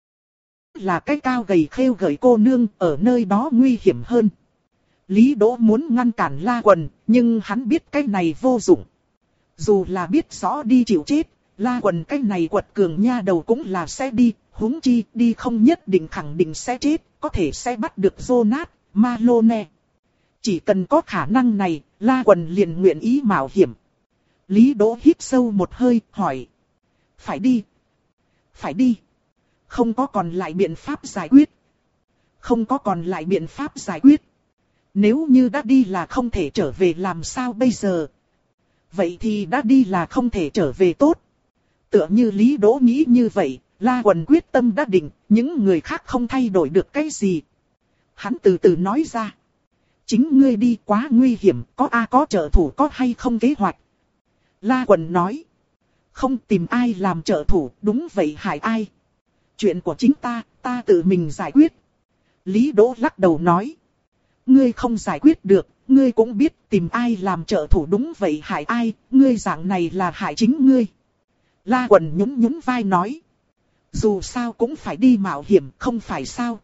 là cái cao gầy khêu gợi cô nương, ở nơi đó nguy hiểm hơn. Lý Đỗ muốn ngăn cản La Quần, nhưng hắn biết cái này vô dụng. Dù là biết rõ đi chịu chết, La Quần cái này quật cường nha đầu cũng là sẽ đi, huống chi đi không nhất định khẳng định sẽ chết, có thể sẽ bắt được Jonas, Malone. Chỉ cần có khả năng này, La Quần liền nguyện ý mạo hiểm. Lý Đỗ hít sâu một hơi, hỏi. Phải đi. Phải đi. Không có còn lại biện pháp giải quyết. Không có còn lại biện pháp giải quyết. Nếu như đã đi là không thể trở về làm sao bây giờ? Vậy thì đã đi là không thể trở về tốt. Tựa như Lý Đỗ nghĩ như vậy, La Quần quyết tâm đã định, những người khác không thay đổi được cái gì. Hắn từ từ nói ra. Chính ngươi đi quá nguy hiểm, có a có trợ thủ có hay không kế hoạch. La Quần nói. Không tìm ai làm trợ thủ, đúng vậy hại ai. Chuyện của chính ta, ta tự mình giải quyết. Lý Đỗ lắc đầu nói. Ngươi không giải quyết được, ngươi cũng biết tìm ai làm trợ thủ đúng vậy hại ai, ngươi dạng này là hại chính ngươi. La Quần nhún nhún vai nói. Dù sao cũng phải đi mạo hiểm, không phải sao?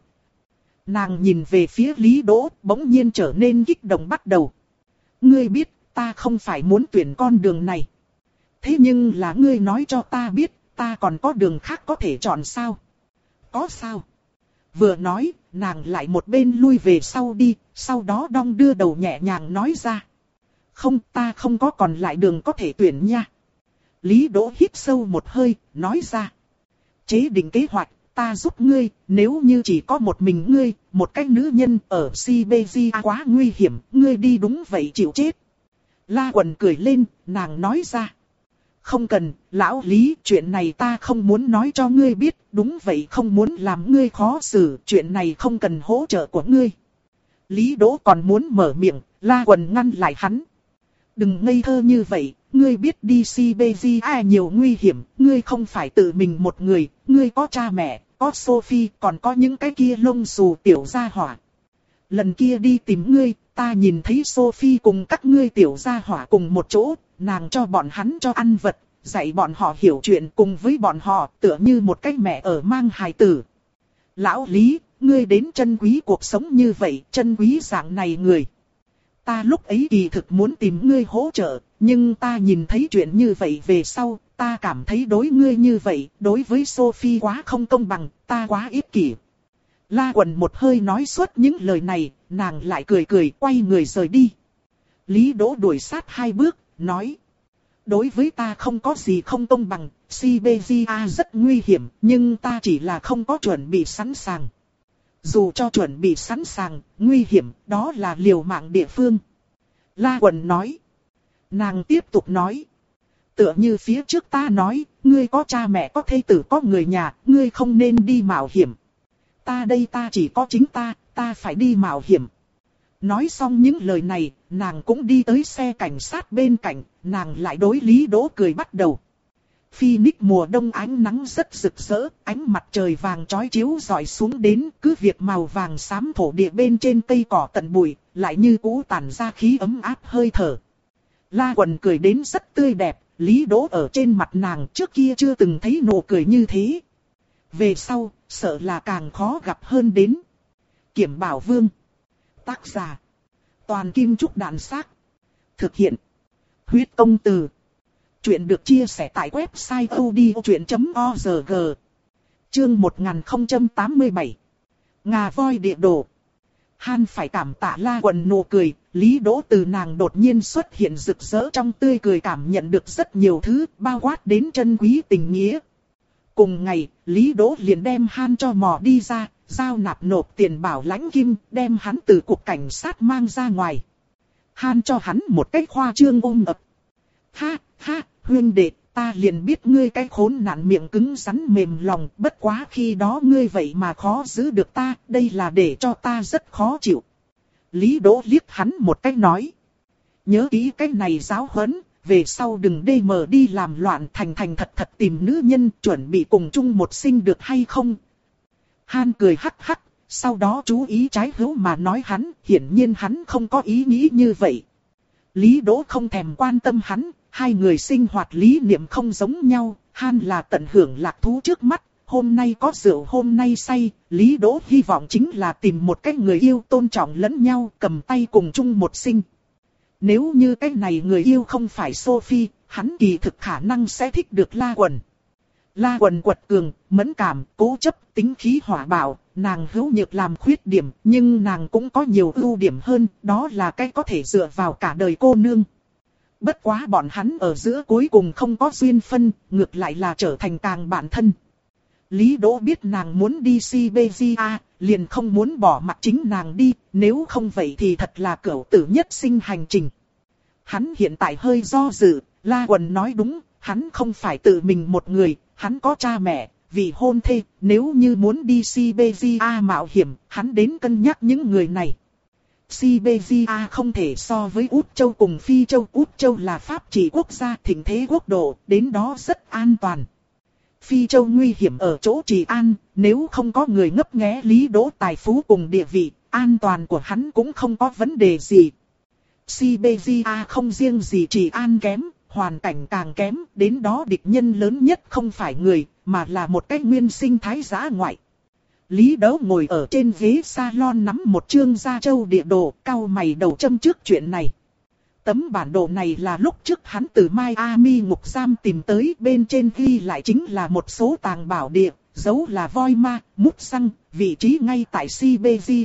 Nàng nhìn về phía Lý Đỗ, bỗng nhiên trở nên kích động bắt đầu. Ngươi biết, ta không phải muốn tuyển con đường này. Thế nhưng là ngươi nói cho ta biết, ta còn có đường khác có thể chọn sao? Có sao? Vừa nói, nàng lại một bên lui về sau đi, sau đó đong đưa đầu nhẹ nhàng nói ra. Không, ta không có còn lại đường có thể tuyển nha. Lý Đỗ hít sâu một hơi, nói ra. Chế định kế hoạch, ta giúp ngươi, nếu như chỉ có một mình ngươi, một cái nữ nhân ở Siberia quá nguy hiểm, ngươi đi đúng vậy chịu chết. La Quần cười lên, nàng nói ra. Không cần, lão Lý, chuyện này ta không muốn nói cho ngươi biết, đúng vậy không muốn làm ngươi khó xử, chuyện này không cần hỗ trợ của ngươi. Lý Đỗ còn muốn mở miệng, La Quần ngăn lại hắn. Đừng ngây thơ như vậy, ngươi biết đi Siberia nhiều nguy hiểm, ngươi không phải tự mình một người, ngươi có cha mẹ, có Sophie, còn có những cái kia lông xù tiểu gia hỏa. Lần kia đi tìm ngươi, ta nhìn thấy Sophie cùng các ngươi tiểu gia hỏa cùng một chỗ, nàng cho bọn hắn cho ăn vật, dạy bọn họ hiểu chuyện cùng với bọn họ tựa như một cái mẹ ở mang hài tử. Lão Lý, ngươi đến trân quý cuộc sống như vậy, trân quý dạng này người. Ta lúc ấy kỳ thực muốn tìm ngươi hỗ trợ, nhưng ta nhìn thấy chuyện như vậy về sau, ta cảm thấy đối ngươi như vậy, đối với Sophie quá không công bằng, ta quá ích kỷ. La Quần một hơi nói suốt những lời này, nàng lại cười cười quay người rời đi. Lý Đỗ đuổi sát hai bước, nói. Đối với ta không có gì không công bằng, Siberia rất nguy hiểm, nhưng ta chỉ là không có chuẩn bị sẵn sàng. Dù cho chuẩn bị sẵn sàng, nguy hiểm, đó là liều mạng địa phương. La Quần nói. Nàng tiếp tục nói. Tựa như phía trước ta nói, ngươi có cha mẹ có thê tử có người nhà, ngươi không nên đi mạo hiểm. Ta đây ta chỉ có chính ta, ta phải đi mạo hiểm. Nói xong những lời này, nàng cũng đi tới xe cảnh sát bên cạnh, nàng lại đối Lý Đỗ cười bắt đầu. Phoenix mùa đông ánh nắng rất rực rỡ, ánh mặt trời vàng chói chiếu rọi xuống đến, cứ việc màu vàng xám thổ địa bên trên cây cỏ tận bụi, lại như cũ tản ra khí ấm áp hơi thở. La Quần cười đến rất tươi đẹp, Lý Đỗ ở trên mặt nàng trước kia chưa từng thấy nụ cười như thế. Về sau, sợ là càng khó gặp hơn đến. Kiểm Bảo Vương. Tác giả. Toàn Kim Trúc Đạn Xác. Thực hiện. Huyết Công Từ. Chuyện được chia sẻ tại website odchuyện chấm org. Chương một nghìn không trăm tám mươi bảy. Ngà voi địa đồ. Han phải cảm tạ La Quần nụ cười, Lý Đỗ từ nàng đột nhiên xuất hiện rực rỡ trong tươi cười cảm nhận được rất nhiều thứ, bao quát đến chân quý tình nghĩa. Cùng ngày, Lý Đỗ liền đem Han cho mò đi ra, giao nạp nộp tiền bảo lãnh kim, đem hắn từ cục cảnh sát mang ra ngoài. Han cho hắn một cái khoa trương ôm ập. Ha, ha, huynh đệ, ta liền biết ngươi cái khốn nạn miệng cứng rắn mềm lòng, bất quá khi đó ngươi vậy mà khó giữ được ta, đây là để cho ta rất khó chịu. Lý Đỗ liếc hắn một cái nói. Nhớ kỹ cái này giáo huấn, về sau đừng đê mờ đi làm loạn, thành thành thật thật tìm nữ nhân chuẩn bị cùng chung một sinh được hay không. Han cười hắc hắc, sau đó chú ý trái hữu mà nói hắn, hiển nhiên hắn không có ý nghĩ như vậy. Lý Đỗ không thèm quan tâm hắn, hai người sinh hoạt lý niệm không giống nhau, Han là tận hưởng lạc thú trước mắt, hôm nay có rượu hôm nay say, Lý Đỗ hy vọng chính là tìm một cái người yêu tôn trọng lẫn nhau, cầm tay cùng chung một sinh. Nếu như cái này người yêu không phải Sophie, hắn kỳ thực khả năng sẽ thích được La Quần. La Quần quật cường, mẫn cảm, cố chấp, tính khí hỏa bạo, nàng hữu nhược làm khuyết điểm, nhưng nàng cũng có nhiều ưu điểm hơn, đó là cái có thể dựa vào cả đời cô nương. Bất quá bọn hắn ở giữa cuối cùng không có duyên phân, ngược lại là trở thành càng bạn thân. Lý Đỗ biết nàng muốn đi Siberia, liền không muốn bỏ mặc chính nàng đi, nếu không vậy thì thật là cửu tử nhất sinh hành trình. Hắn hiện tại hơi do dự, La Quần nói đúng, hắn không phải tự mình một người, hắn có cha mẹ, vị hôn thê, nếu như muốn đi Siberia mạo hiểm, hắn đến cân nhắc những người này. Siberia không thể so với Út Châu cùng Phi Châu, Út Châu là pháp trị quốc gia thịnh thế quốc độ, đến đó rất an toàn. Phi Châu nguy hiểm ở chỗ trị an, nếu không có người ngấp nghé Lý Đỗ tài phú cùng địa vị, an toàn của hắn cũng không có vấn đề gì. Siberia không riêng gì trị an kém, hoàn cảnh càng kém, đến đó địch nhân lớn nhất không phải người, mà là một cái nguyên sinh thái dã ngoại. Lý Đấu ngồi ở trên ghế salon nắm một chương Gia Châu địa đồ, cau mày đầu châm trước chuyện này. Tấm bản đồ này là lúc trước hắn từ Miami ngục giam tìm tới, bên trên ghi lại chính là một số tàng bảo địa, dấu là voi ma, mút xăng, vị trí ngay tại Siberia.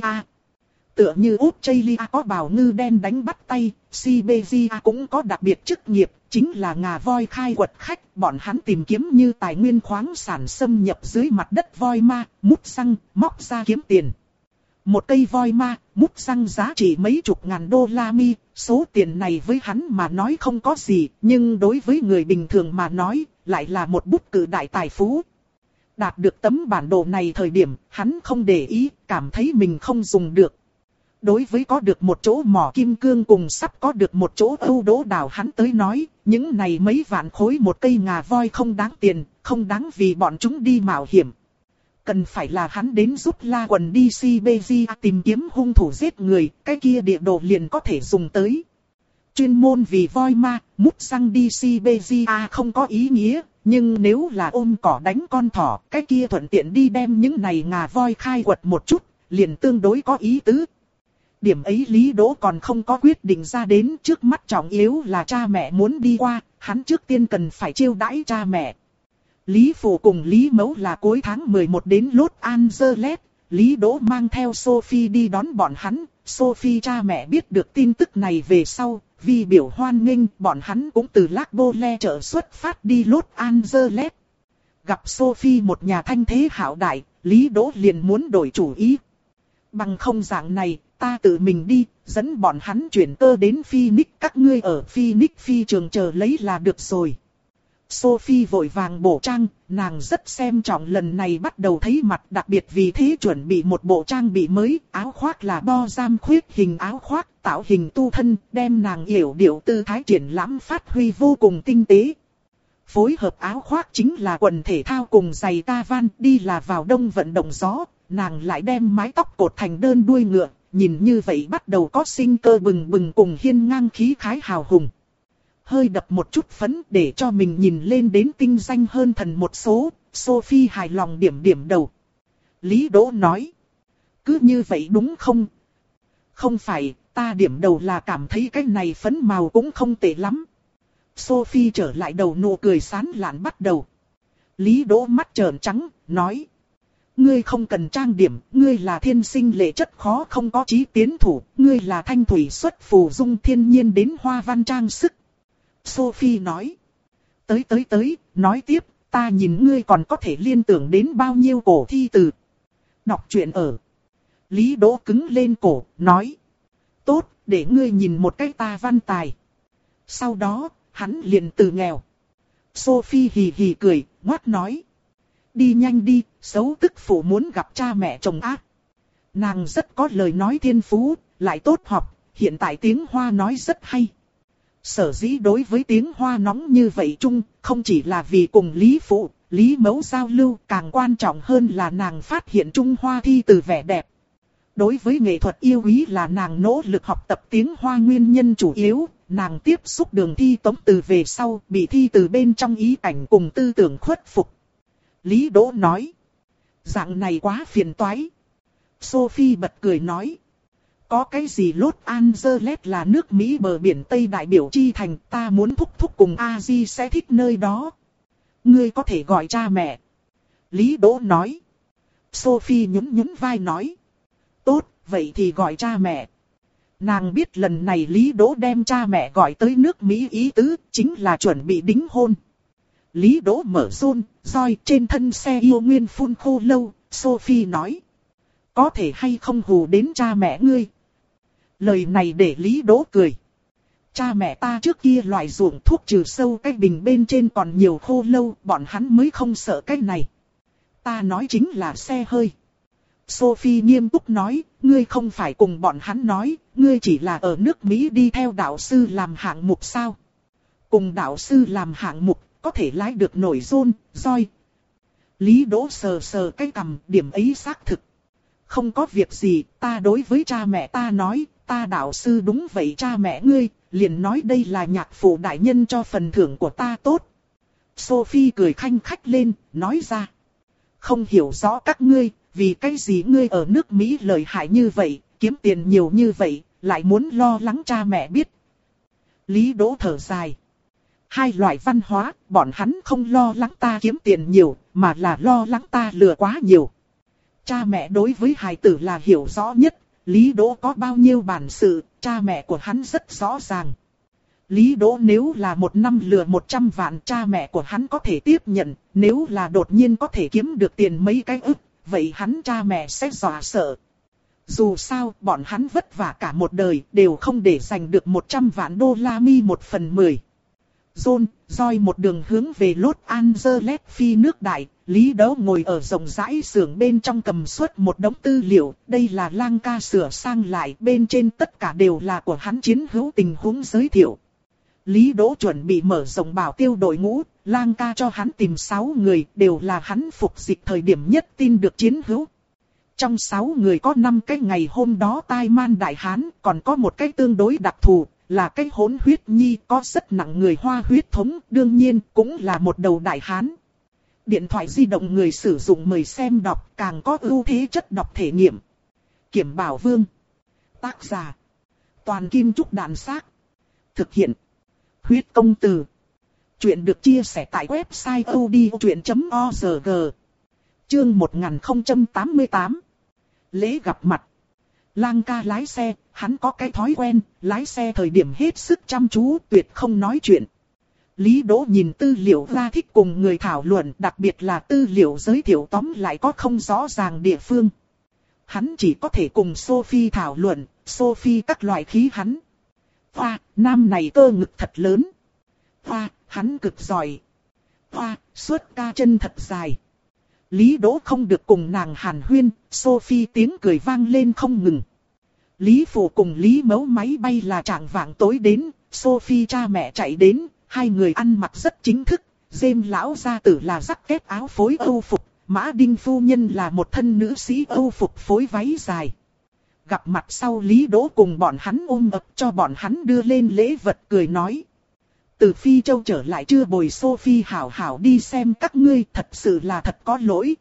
Tựa như Australia có bào ngư đen đánh bắt tay, Siberia cũng có đặc biệt chức nghiệp, chính là ngà voi khai quật khách. Bọn hắn tìm kiếm như tài nguyên khoáng sản xâm nhập dưới mặt đất voi ma, mút xăng, móc ra kiếm tiền. Một cây voi ma, mút xăng giá trị mấy chục ngàn đô la Mi, số tiền này với hắn mà nói không có gì, nhưng đối với người bình thường mà nói, lại là một bút cự đại tài phú. Đạt được tấm bản đồ này thời điểm, hắn không để ý, cảm thấy mình không dùng được. Đối với có được một chỗ mỏ kim cương cùng sắp có được một chỗ âu đỗ đào hắn tới nói, những này mấy vạn khối một cây ngà voi không đáng tiền, không đáng vì bọn chúng đi mạo hiểm. Cần phải là hắn đến giúp La Quần đi Siberia tìm kiếm hung thủ giết người, cái kia địa đồ liền có thể dùng tới. Chuyên môn vì voi ma, mút xăng đi Siberia không có ý nghĩa, nhưng nếu là ôm cỏ đánh con thỏ, cái kia thuận tiện đi đem những này ngà voi khai quật một chút, liền tương đối có ý tứ. Điểm ấy Lý Đỗ còn không có quyết định ra đến, trước mắt trọng yếu là cha mẹ muốn đi qua, hắn trước tiên cần phải chiêu đãi cha mẹ. Lý Phụ cùng Lý Mẫu là cuối tháng mười một đến Los Angeles, Lý Đỗ mang theo Sophie đi đón bọn hắn. Sophie cha mẹ biết được tin tức này về sau, vì biểu hoan nghênh, bọn hắn cũng từ Lac Bole chợ xuất phát đi Los Angeles. Gặp Sophie một nhà thanh thế hảo đại, Lý Đỗ liền muốn đổi chủ ý. Bằng không dạng này, ta tự mình đi, dẫn bọn hắn chuyển cơ đến Phoenix, các ngươi ở Phoenix phi trường chờ lấy là được rồi. Sophie vội vàng bổ trang, nàng rất xem trọng lần này bắt đầu thấy mặt, đặc biệt vì thế chuẩn bị một bộ trang bị mới, áo khoác là bo giam khuyết hình áo khoác, tạo hình tu thân, đem nàng yểu điệu tư thái triển lãm phát huy vô cùng tinh tế. Phối hợp áo khoác chính là quần thể thao cùng giày ta van, đi là vào đông vận động gió, nàng lại đem mái tóc cột thành đơn đuôi ngựa, nhìn như vậy bắt đầu có sinh cơ bừng bừng cùng hiên ngang khí khái hào hùng. Hơi đập một chút phấn để cho mình nhìn lên đến tinh danh hơn thần một số, Sophie hài lòng điểm điểm đầu. Lý Đỗ nói, cứ như vậy đúng không? Không phải, ta điểm đầu là cảm thấy cái này phấn màu cũng không tệ lắm. Sophie trở lại đầu nụ cười sán lạn bắt đầu. Lý Đỗ mắt trợn trắng, nói, ngươi không cần trang điểm, ngươi là thiên sinh lệ chất khó không có chí tiến thủ, ngươi là thanh thủy xuất phù dung thiên nhiên đến hoa văn trang sức. Sophie nói, tới tới tới, nói tiếp, ta nhìn ngươi còn có thể liên tưởng đến bao nhiêu cổ thi từ. Đọc truyện ở. Lý Đỗ cứng lên cổ, nói, tốt, để ngươi nhìn một cái ta văn tài. Sau đó, hắn liền từ nghèo. Sophie hì hì cười, ngoắt nói, đi nhanh đi, xấu tức phụ muốn gặp cha mẹ chồng ác. Nàng rất có lời nói thiên phú, lại tốt học, hiện tại tiếng Hoa nói rất hay. Sở dĩ đối với tiếng Hoa nóng như vậy chung, không chỉ là vì cùng Lý Phụ, Lý Mẫu giao lưu, càng quan trọng hơn là nàng phát hiện Trung Hoa thi từ vẻ đẹp. Đối với nghệ thuật yêu quý là nàng nỗ lực học tập tiếng Hoa nguyên nhân chủ yếu, nàng tiếp xúc đường thi tống từ về sau, bị thi từ bên trong ý cảnh cùng tư tưởng khuất phục. Lý Đỗ nói, dạng này quá phiền toái. Sophie bật cười nói, có cái gì Los Angeles là nước Mỹ bờ biển Tây đại biểu chi thành, ta muốn thúc thúc cùng A-di sẽ thích nơi đó. Ngươi có thể gọi cha mẹ. Lý Đỗ nói. Sophie nhún nhún vai nói, tốt, vậy thì gọi cha mẹ. Nàng biết lần này Lý Đỗ đem cha mẹ gọi tới nước Mỹ ý tứ, chính là chuẩn bị đính hôn. Lý Đỗ mở rôn, roi trên thân xe yêu nguyên phun khô lâu, Sophie nói, có thể hay không hù đến cha mẹ ngươi. Lời này để Lý Đỗ cười. Cha mẹ ta trước kia loại ruộng thuốc trừ sâu cái bình bên trên còn nhiều khô lâu, bọn hắn mới không sợ cái này. Ta nói chính là xe hơi. Sophie nghiêm túc nói, ngươi không phải cùng bọn hắn nói, ngươi chỉ là ở nước Mỹ đi theo đạo sư làm hạng mục sao. Cùng đạo sư làm hạng mục, có thể lái được nổi rôn, roi. Lý Đỗ sờ sờ cái cằm, điểm ấy xác thực. Không có việc gì, ta đối với cha mẹ ta nói, Ta đạo sư đúng vậy cha mẹ ngươi, liền nói đây là nhạc phụ đại nhân cho phần thưởng của ta tốt. Sophie cười khanh khách lên, nói ra. Không hiểu rõ các ngươi, vì cái gì ngươi ở nước Mỹ lợi hại như vậy, kiếm tiền nhiều như vậy, lại muốn lo lắng cha mẹ biết. Lý Đỗ thở dài. Hai loại văn hóa, bọn hắn không lo lắng ta kiếm tiền nhiều, mà là lo lắng ta lừa quá nhiều. Cha mẹ đối với hài tử là hiểu rõ nhất, Lý Đỗ có bao nhiêu bản sự, cha mẹ của hắn rất rõ ràng. Lý Đỗ nếu là một năm lừa một trăm vạn, cha mẹ của hắn có thể tiếp nhận, nếu là đột nhiên có thể kiếm được tiền mấy cái ức, vậy hắn cha mẹ sẽ dọa sợ. Dù sao, bọn hắn vất vả cả một đời, đều không để giành được một trăm vạn đô la mi một phần mười. John, roi một đường hướng về Los Angeles phi nước đại, Lý Đỗ ngồi ở rộng rãi xưởng bên trong cầm suất một đống tư liệu, đây là Lang ca sửa sang lại, bên trên tất cả đều là của hắn chiến hữu tình huống giới thiệu. Lý Đỗ chuẩn bị mở rộng bảo tiêu đội ngũ, Lang ca cho hắn tìm sáu người, đều là hắn phục dịch thời điểm nhất tin được chiến hữu. Trong sáu người có năm cái ngày hôm đó tai man đại hán, còn có một cái tương đối đặc thù, là cái hỗn huyết nhi có rất nặng người Hoa huyết thống, đương nhiên cũng là một đầu đại hán. Điện thoại di động người sử dụng mời xem đọc, càng có ưu thế chất đọc thể nghiệm. Kiểm Bảo Vương. Tác giả. Toàn Kim Trúc Đạn Xác. Thực hiện. Huyết Công Từ. Chuyện được chia sẻ tại website odchuyện chấm org. Chương một nghìn không trăm tám mươi tám. Lễ gặp mặt. Lang ca lái xe, hắn có cái thói quen, lái xe thời điểm hết sức chăm chú, tuyệt không nói chuyện. Lý Đỗ nhìn tư liệu ra thích cùng người thảo luận, đặc biệt là tư liệu giới thiệu tóm lại có không rõ ràng địa phương. Hắn chỉ có thể cùng Sophie thảo luận, Sophie các loại khí hắn. Hoa, nam này cơ ngực thật lớn. Hoa, hắn cực giỏi. Hoa, suốt ca chân thật dài. Lý Đỗ không được cùng nàng hàn huyên, Sophie tiếng cười vang lên không ngừng. Lý Phụ cùng Lý Mẫu máy bay là trạng vạng tối đến, Sophie cha mẹ chạy đến, hai người ăn mặc rất chính thức, James lão gia tử là rắc kết áo phối Âu phục, Mã Đinh phu nhân là một thân nữ sĩ Âu phục phối váy dài. Gặp mặt sau Lý Đỗ cùng bọn hắn ôm ập cho bọn hắn đưa lên lễ vật cười nói. Từ Phi Châu trở lại chưa bồi Sophie hảo hảo đi xem các ngươi, thật sự là thật có lỗi.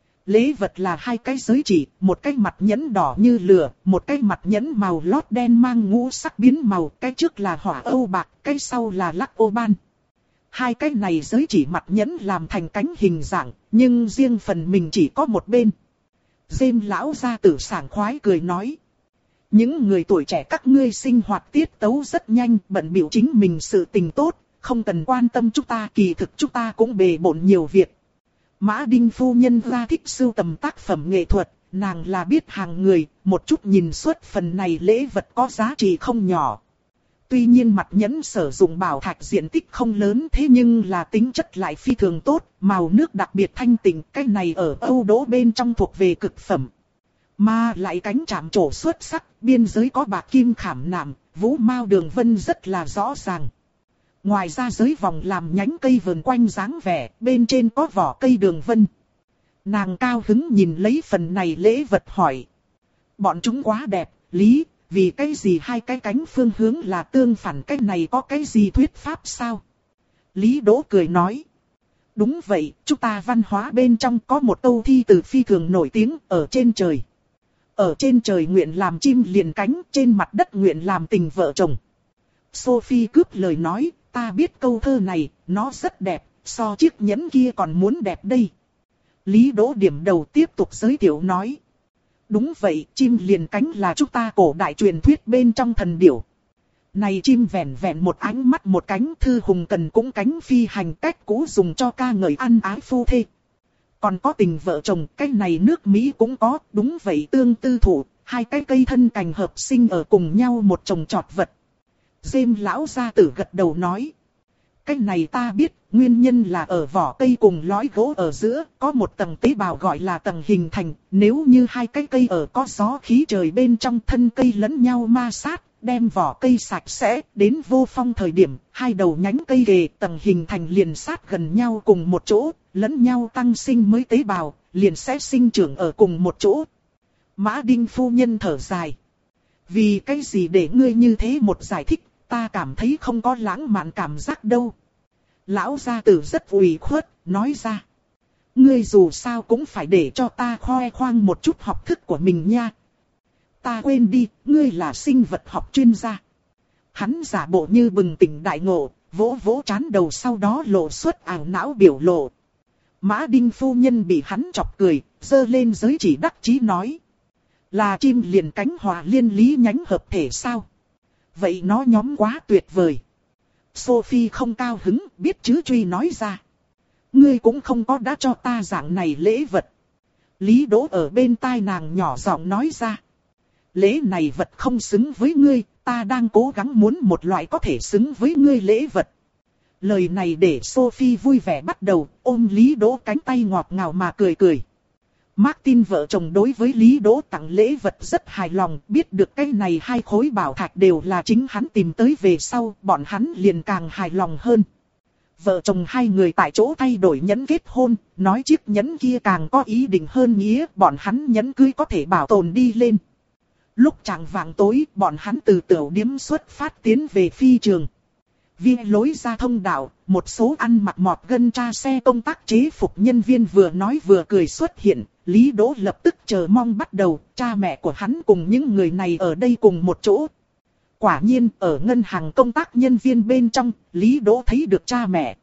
Lễ vật là hai cái giới chỉ, một cái mặt nhẫn đỏ như lửa, một cái mặt nhẫn màu lót đen mang ngũ sắc biến màu, cái trước là hỏa âu bạc, cái sau là lắc ô ban. Hai cái này giới chỉ mặt nhẫn làm thành cánh hình dạng, nhưng riêng phần mình chỉ có một bên. James lão gia tử sảng khoái cười nói. Những người tuổi trẻ các ngươi sinh hoạt tiết tấu rất nhanh, bận bịu chính mình sự tình tốt, không cần quan tâm chúng ta, kỳ thực chúng ta cũng bề bộn nhiều việc. Mã Đinh phu nhân ra thích sưu tầm tác phẩm nghệ thuật, nàng là biết hàng người, một chút nhìn suốt phần này lễ vật có giá trị không nhỏ. Tuy nhiên mặt nhẫn sử dụng bảo thạch diện tích không lớn, thế nhưng là tính chất lại phi thường tốt, màu nước đặc biệt thanh tịnh, cái này ở Âu Đỗ bên trong thuộc về cực phẩm. Mà lại cánh chạm trổ xuất sắc, biên giới có bạc kim khảm nạm, vũ mao đường vân rất là rõ ràng. Ngoài ra giới vòng làm nhánh cây vườn quanh dáng vẻ, bên trên có vỏ cây đường vân. Nàng cao hứng nhìn lấy phần này lễ vật hỏi. Bọn chúng quá đẹp, Lý, vì cái gì hai cái cánh phương hướng là tương phản, cái này có cái gì thuyết pháp sao? Lý Đỗ cười nói. Đúng vậy, chúng ta văn hóa bên trong có một câu thi từ phi thường nổi tiếng, ở trên trời. Ở trên trời nguyện làm chim liền cánh, trên mặt đất nguyện làm tình vợ chồng. Sophie cướp lời nói, ta biết câu thơ này, nó rất đẹp, so chiếc nhẫn kia còn muốn đẹp đây. Lý Đỗ điểm đầu tiếp tục giới thiệu nói. Đúng vậy, chim liền cánh là chúng ta cổ đại truyền thuyết bên trong thần điểu. Này chim vẹn vẹn một ánh mắt một cánh, thư hùng cần cũng cánh phi hành, cách cũ dùng cho ca ngợi ăn ái phu thê. Còn có tình vợ chồng, cái này nước Mỹ cũng có, đúng vậy tương tư thủ, hai cái cây thân cành hợp sinh ở cùng nhau một chồng chọt vật. James lão gia tử gật đầu nói. Cái này ta biết, nguyên nhân là ở vỏ cây cùng lõi gỗ ở giữa, có một tầng tế bào gọi là tầng hình thành, nếu như hai cái cây ở có gió khí trời bên trong thân cây lẫn nhau ma sát, đem vỏ cây sạch sẽ, đến vô phong thời điểm, hai đầu nhánh cây kề tầng hình thành liền sát gần nhau cùng một chỗ, lẫn nhau tăng sinh mới tế bào, liền sẽ sinh trưởng ở cùng một chỗ. Mã Đinh phu nhân thở dài. Vì cái gì để ngươi như thế một giải thích, ta cảm thấy không có lãng mạn cảm giác đâu. Lão gia tử rất ủy khuất, nói ra. Ngươi dù sao cũng phải để cho ta khoe khoang một chút học thức của mình nha. Ta quên đi, ngươi là sinh vật học chuyên gia. Hắn giả bộ như bừng tỉnh đại ngộ, vỗ vỗ trán đầu sau đó lộ xuất ảo não biểu lộ. Mã Đinh phu nhân bị hắn chọc cười, giơ lên giới chỉ đắc chí nói. Là chim liền cánh hòa liên lý nhánh hợp thể sao? Vậy nó nhóm quá tuyệt vời. Sophie không cao hứng, biết chữ truy nói ra. Ngươi cũng không có đã cho ta dạng này lễ vật. Lý Đỗ ở bên tai nàng nhỏ giọng nói ra. Lễ này vật không xứng với ngươi, ta đang cố gắng muốn một loại có thể xứng với ngươi lễ vật. Lời này để Sophie vui vẻ bắt đầu, ôm Lý Đỗ cánh tay ngọt ngào mà cười cười. Martin vợ chồng đối với Lý Đỗ tặng lễ vật rất hài lòng, biết được cái này hai khối bảo thạch đều là chính hắn tìm tới về sau, bọn hắn liền càng hài lòng hơn. Vợ chồng hai người tại chỗ thay đổi nhẫn kết hôn, nói chiếc nhẫn kia càng có ý định hơn nghĩa, bọn hắn nhẫn cưới có thể bảo tồn đi lên. Lúc chạng vạng tối, bọn hắn từ tiểu điếm xuất phát tiến về phi trường. Vì lối ra thông đạo, một số ăn mặc mọt gân tra xe công tác chế phục nhân viên vừa nói vừa cười xuất hiện. Lý Đỗ lập tức chờ mong bắt đầu, cha mẹ của hắn cùng những người này ở đây cùng một chỗ. Quả nhiên, ở ngân hàng công tác nhân viên bên trong, Lý Đỗ thấy được cha mẹ.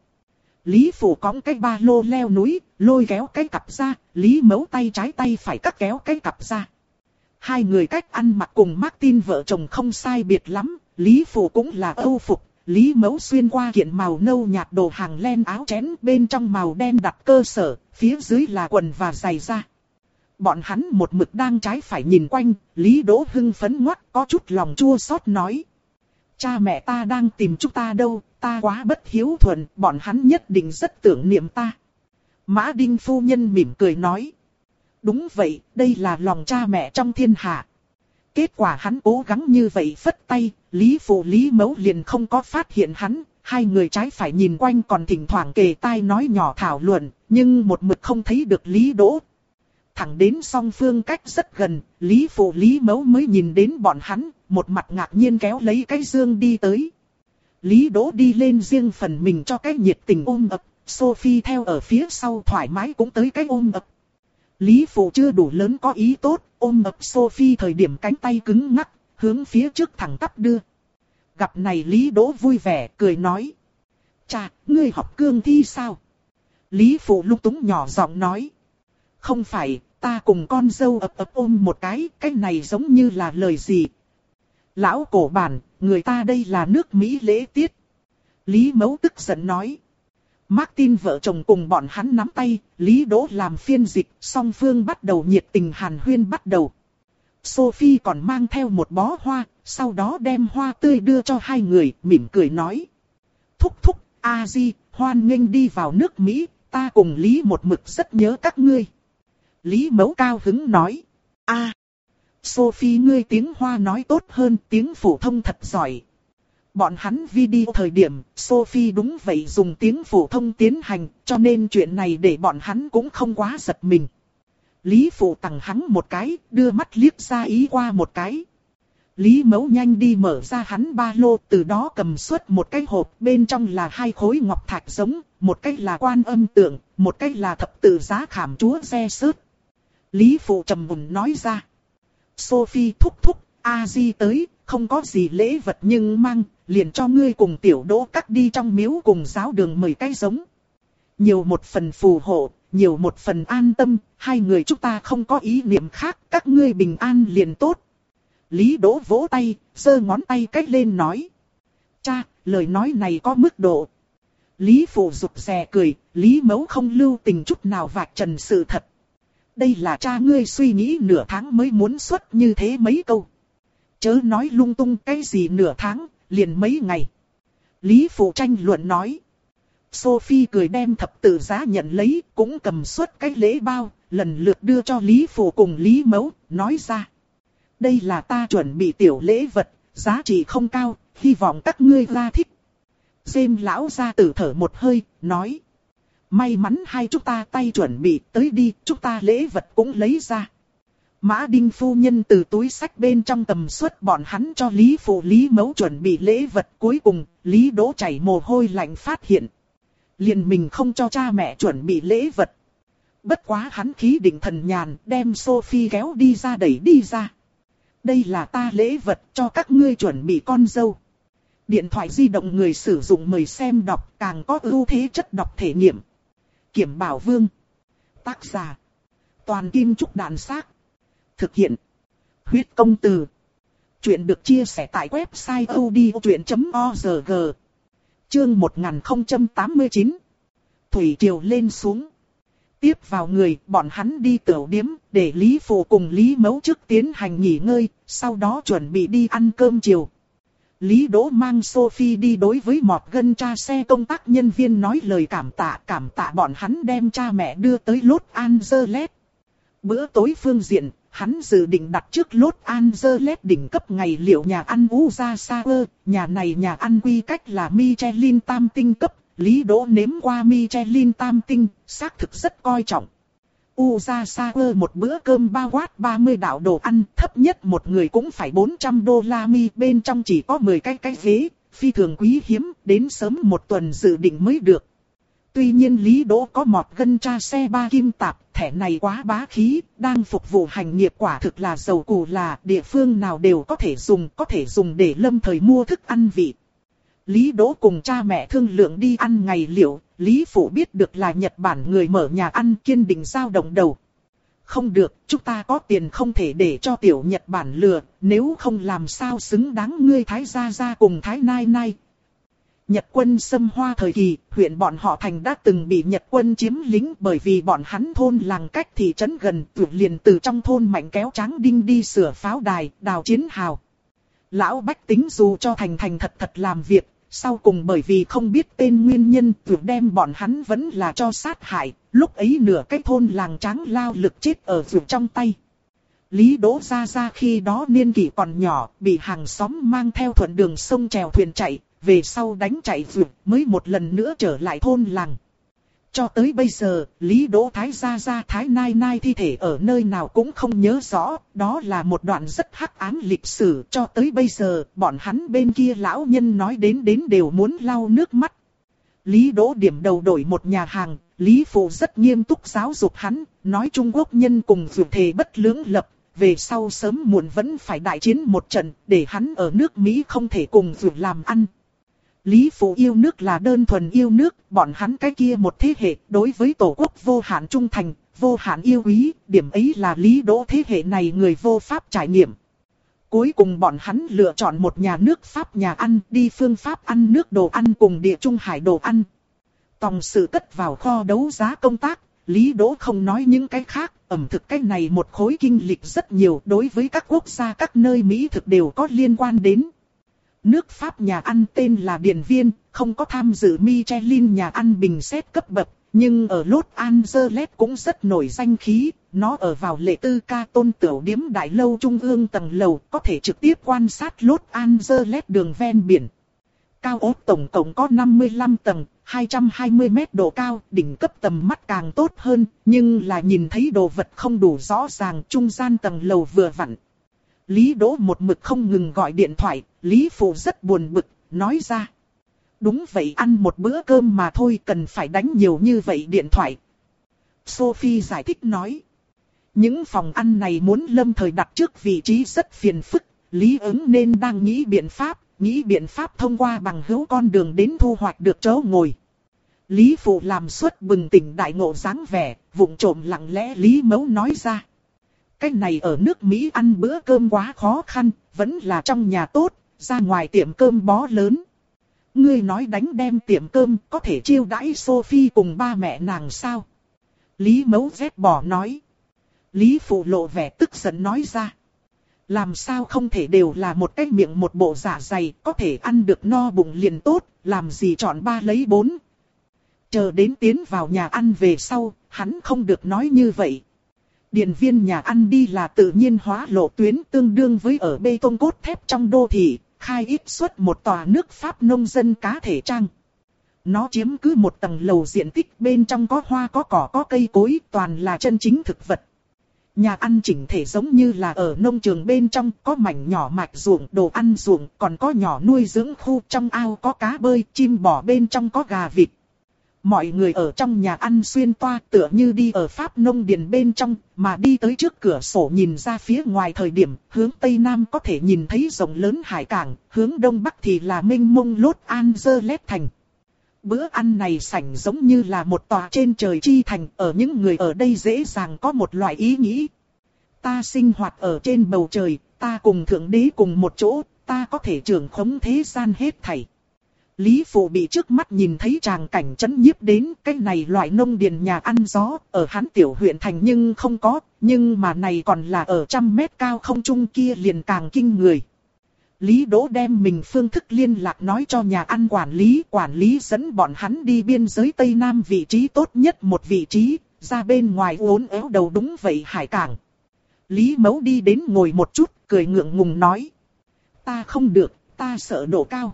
Lý Phủ cõng cái ba lô leo núi, lôi kéo cái cặp ra, Lý Mấu tay trái tay phải cắt kéo cái cặp ra. Hai người cách ăn mặc cùng Martin vợ chồng không sai biệt lắm, Lý Phủ cũng là Âu phục. Lý Mấu xuyên qua kiện màu nâu nhạt đồ hàng len áo chén bên trong màu đen đặt cơ sở, phía dưới là quần và giày da. Bọn hắn một mực đang trái phải nhìn quanh, Lý Đỗ hưng phấn ngoắt có chút lòng chua xót nói. Cha mẹ ta đang tìm chúng ta đâu, ta quá bất hiếu thuận, bọn hắn nhất định rất tưởng niệm ta. Mã Đinh phu nhân mỉm cười nói. Đúng vậy, đây là lòng cha mẹ trong thiên hạ. Kết quả hắn cố gắng như vậy phất tay, Lý Phụ Lý Mấu liền không có phát hiện hắn, hai người trái phải nhìn quanh còn thỉnh thoảng kề tai nói nhỏ thảo luận, nhưng một mực không thấy được Lý Đỗ. Thẳng đến song phương cách rất gần, Lý Phụ Lý Mấu mới nhìn đến bọn hắn, một mặt ngạc nhiên kéo lấy cái dương đi tới. Lý Đỗ đi lên riêng phần mình cho cái nhiệt tình ôm ập, Sophie theo ở phía sau thoải mái cũng tới cái ôm ập. Lý Phụ chưa đủ lớn có ý tốt, ôm ập Sophie thời điểm cánh tay cứng ngắc, hướng phía trước thẳng tắp đưa. Gặp này Lý Đỗ vui vẻ, cười nói. Cha, ngươi học cương thi sao? Lý Phụ lung túng nhỏ giọng nói. Không phải, ta cùng con dâu ập ập ôm một cái, cái này giống như là lời gì? Lão cổ bản, người ta đây là nước Mỹ lễ tiết. Lý Mấu tức giận nói. Martin vợ chồng cùng bọn hắn nắm tay, Lý Đỗ làm phiên dịch, song phương bắt đầu nhiệt tình hàn huyên bắt đầu. Sophie còn mang theo một bó hoa, sau đó đem hoa tươi đưa cho hai người, mỉm cười nói. Thúc thúc, a di, hoan nghênh đi vào nước Mỹ, ta cùng Lý một mực rất nhớ các ngươi. Lý Mấu cao hứng nói. A, Sophie ngươi tiếng Hoa nói tốt hơn tiếng phổ thông thật giỏi. Bọn hắn video thời điểm, Sophie đúng vậy dùng tiếng phổ thông tiến hành, cho nên chuyện này để bọn hắn cũng không quá giật mình. Lý Phụ tặng hắn một cái, đưa mắt liếc ra ý qua một cái. Lý Mấu nhanh đi mở ra hắn ba lô, từ đó cầm xuất một cái hộp, bên trong là hai khối ngọc thạch giống, một cái là quan âm tượng, một cái là thập tự giá khảm chúa xe sớt. Lý Phụ trầm mùng nói ra. Sophie thúc thúc, a di tới, không có gì lễ vật nhưng mang, liền cho ngươi cùng tiểu Đỗ cắt đi trong miếu cùng giáo đường mời cái giống. Nhiều một phần phù hộ, nhiều một phần an tâm, hai người chúng ta không có ý niệm khác, các ngươi bình an liền tốt. Lý Đỗ vỗ tay, giơ ngón tay cách lên nói. Cha, lời nói này có mức độ. Lý Phụ rụt rè cười, Lý Mấu không lưu tình chút nào vạch trần sự thật. Đây là cha ngươi suy nghĩ nửa tháng mới muốn xuất như thế mấy câu. Chớ nói lung tung cái gì nửa tháng, liền mấy ngày. Lý Phụ tranh luận nói. Sophie cười đem thập tự giá nhận lấy, cũng cầm suốt cái lễ bao, lần lượt đưa cho Lý Phụ cùng Lý Mấu, nói ra. Đây là ta chuẩn bị tiểu lễ vật, giá trị không cao, hy vọng các ngươi ra thích. Dêm lão ra tử thở một hơi, nói. May mắn hai chúng ta tay chuẩn bị, tới đi, chúng ta lễ vật cũng lấy ra. Mã Đinh phu nhân từ túi sách bên trong tầm suất bọn hắn cho Lý Phụ Lý Mẫu chuẩn bị lễ vật. Cuối cùng, Lý Đỗ chảy mồ hôi lạnh phát hiện. Liền mình không cho cha mẹ chuẩn bị lễ vật. Bất quá hắn khí định thần nhàn đem Sophie kéo đi ra đẩy đi ra. Đây là ta lễ vật cho các ngươi chuẩn bị con dâu. Điện thoại di động người sử dụng mời xem đọc càng có ưu thế chất đọc thể nghiệm. Kiểm Bảo Vương. Tác giả. Toàn Kim Trúc Đàn Xác. Thực hiện. Huyết Công Từ. Chuyện được chia sẻ tại website odchuyện chấm org. Chương một nghìn không trăm tám mươi chín. Thủy triều lên xuống. Tiếp vào người, bọn hắn đi tửu điếm, để Lý Phụ cùng Lý Mẫu trước tiến hành nghỉ ngơi, sau đó chuẩn bị đi ăn cơm chiều. Lý Đỗ mang Sophie đi đối với mọt gân tra xe công tác nhân viên nói lời cảm tạ, cảm tạ bọn hắn đem cha mẹ đưa tới Los Angeles. Bữa tối phương diện, hắn dự định đặt trước Los Angeles đỉnh cấp ngày liệu nhà ăn Urasawa, nhà này nhà ăn quy cách là Michelin tam tinh cấp. Lý Đỗ nếm qua Michelin tam tinh, xác thực rất coi trọng. Urasawa một bữa cơm bao quát ba mươi đạo đồ ăn, thấp nhất một người cũng phải bốn trăm đô la mi, bên trong chỉ có mười cái cái ghế, phi thường quý hiếm, đến sớm một tuần dự định mới được. Tuy nhiên Lý Đỗ có mọt gân tra xe ba kim tạp, thẻ này quá bá khí, đang phục vụ hành nghiệp quả thực là giàu cù là địa phương nào đều có thể dùng, có thể dùng để lâm thời mua thức ăn vị. Lý Đỗ cùng cha mẹ thương lượng đi ăn ngày liệu, Lý Phụ biết được là Nhật Bản người mở nhà ăn kiên định dao động đầu. Không được, chúng ta có tiền không thể để cho tiểu Nhật Bản lừa, nếu không làm sao xứng đáng ngươi Thái Gia Gia cùng Thái Nai Nai. Nhật quân xâm Hoa thời kỳ, huyện bọn họ thành đã từng bị Nhật quân chiếm lĩnh bởi vì bọn hắn thôn làng cách thị trấn gần, liền từ trong thôn mạnh kéo Tráng Đinh đi sửa pháo đài, đào chiến hào. Lão bách tính dù cho thành thành thật thật làm việc, sau cùng bởi vì không biết tên nguyên nhân, vượt đem bọn hắn vẫn là cho sát hại, lúc ấy nửa cái thôn làng Tráng lao lực chết ở vượt trong tay. Lý Đỗ Gia Gia khi đó niên kỷ còn nhỏ, bị hàng xóm mang theo thuận đường sông chèo thuyền chạy, về sau đánh chạy vượt mới một lần nữa trở lại thôn làng. Cho tới bây giờ, Lý Đỗ Thái Gia Gia Thái Nai Nai thi thể ở nơi nào cũng không nhớ rõ, đó là một đoạn rất hắc ám lịch sử. Cho tới bây giờ, bọn hắn bên kia lão nhân nói đến đến đều muốn lau nước mắt. Lý Đỗ điểm đầu đổi một nhà hàng, Lý Phụ rất nghiêm túc giáo dục hắn, nói Trung Quốc nhân cùng vượt thề bất lưỡng lập, về sau sớm muộn vẫn phải đại chiến một trận, để hắn ở nước Mỹ không thể cùng vượt làm ăn. Lý Phụ yêu nước là đơn thuần yêu nước, bọn hắn cái kia một thế hệ đối với tổ quốc vô hạn trung thành, vô hạn yêu quý, điểm ấy là Lý Đỗ thế hệ này người vô pháp trải nghiệm. Cuối cùng bọn hắn lựa chọn một nhà nước Pháp nhà ăn, đi phương pháp ăn nước đồ ăn cùng Địa Trung Hải đồ ăn. Tòng sự cất vào kho đấu giá công tác, Lý Đỗ không nói những cái khác, ẩm thực cái này một khối kinh lịch rất nhiều, đối với các quốc gia các nơi Mỹ thực đều có liên quan đến. Nước Pháp nhà ăn tên là Điền Viên, không có tham dự Michelin nhà ăn bình xét cấp bậc, nhưng ở Los Angeles cũng rất nổi danh khí. Nó ở vào lệ tư ca tôn tiểu điếm đại lâu trung ương tầng lầu, có thể trực tiếp quan sát Los Angeles đường ven biển. Cao ốt tổng cộng có năm mươi lăm tầng, hai trăm hai mươi mét độ cao, đỉnh cấp tầm mắt càng tốt hơn, nhưng là nhìn thấy đồ vật không đủ rõ ràng, trung gian tầng lầu vừa vặn. Lý Đỗ một mực không ngừng gọi điện thoại, Lý Phụ rất buồn bực, nói ra. Đúng vậy, ăn một bữa cơm mà thôi, cần phải đánh nhiều như vậy điện thoại. Sophie giải thích nói. Những phòng ăn này muốn lâm thời đặt trước vị trí rất phiền phức, Lý ứng nên đang nghĩ biện pháp, nghĩ biện pháp thông qua bằng hữu con đường đến thu hoạch được chỗ ngồi. Lý Phụ làm suất bừng tỉnh đại ngộ dáng vẻ, vụng trộm lặng lẽ Lý Mẫu nói ra. Cái này ở nước Mỹ ăn bữa cơm quá khó khăn, vẫn là trong nhà tốt, ra ngoài tiệm cơm bó lớn. Ngươi nói đánh đem tiệm cơm có thể chiêu đãi Sophie cùng ba mẹ nàng sao? Lý Mẫu ghét bỏ nói. Lý Phụ lộ vẻ tức giận nói ra. Làm sao không thể đều là một cái miệng một bộ dạ dày, có thể ăn được no bụng liền tốt, làm gì chọn ba lấy bốn. Chờ đến tiến vào nhà ăn về sau, hắn không được nói như vậy. Điền Viên nhà ăn đi là tự nhiên hóa lộ tuyến tương đương với ở bê tông cốt thép trong đô thị, khai ít xuất một tòa nước Pháp nông dân cá thể trang. Nó chiếm cứ một tầng lầu diện tích, bên trong có hoa có cỏ có cây cối, toàn là chân chính thực vật. Nhà ăn chỉnh thể giống như là ở nông trường bên trong, có mảnh nhỏ mạch ruộng, đồ ăn ruộng, còn có nhỏ nuôi dưỡng khu, trong ao có cá bơi, chim bò, bên trong có gà vịt. Mọi người ở trong nhà ăn xuyên toa tựa như đi ở Pháp nông điền bên trong, mà đi tới trước cửa sổ nhìn ra phía ngoài thời điểm, hướng Tây Nam có thể nhìn thấy rộng lớn hải cảng, hướng Đông Bắc thì là mênh mông Los Angeles thành. Bữa ăn này sảnh giống như là một tòa trên trời chi thành, ở những người ở đây dễ dàng có một loại ý nghĩ. Ta sinh hoạt ở trên bầu trời, ta cùng Thượng Đế cùng một chỗ, ta có thể trưởng khống thế gian hết thảy. Lý Phụ bị trước mắt nhìn thấy tràng cảnh chấn nhiếp đến, cái này loại nông điền nhà ăn gió, ở hắn tiểu huyện thành nhưng không có, nhưng mà này còn là ở trăm mét cao không trung kia liền càng kinh người. Lý Đỗ đem mình phương thức liên lạc nói cho nhà ăn quản lý, quản lý dẫn bọn hắn đi biên giới Tây Nam vị trí tốt nhất một vị trí, ra bên ngoài uốn éo đầu đúng vậy hải cảng. Lý Mấu đi đến ngồi một chút, cười ngượng ngùng nói. Ta không được, ta sợ độ cao.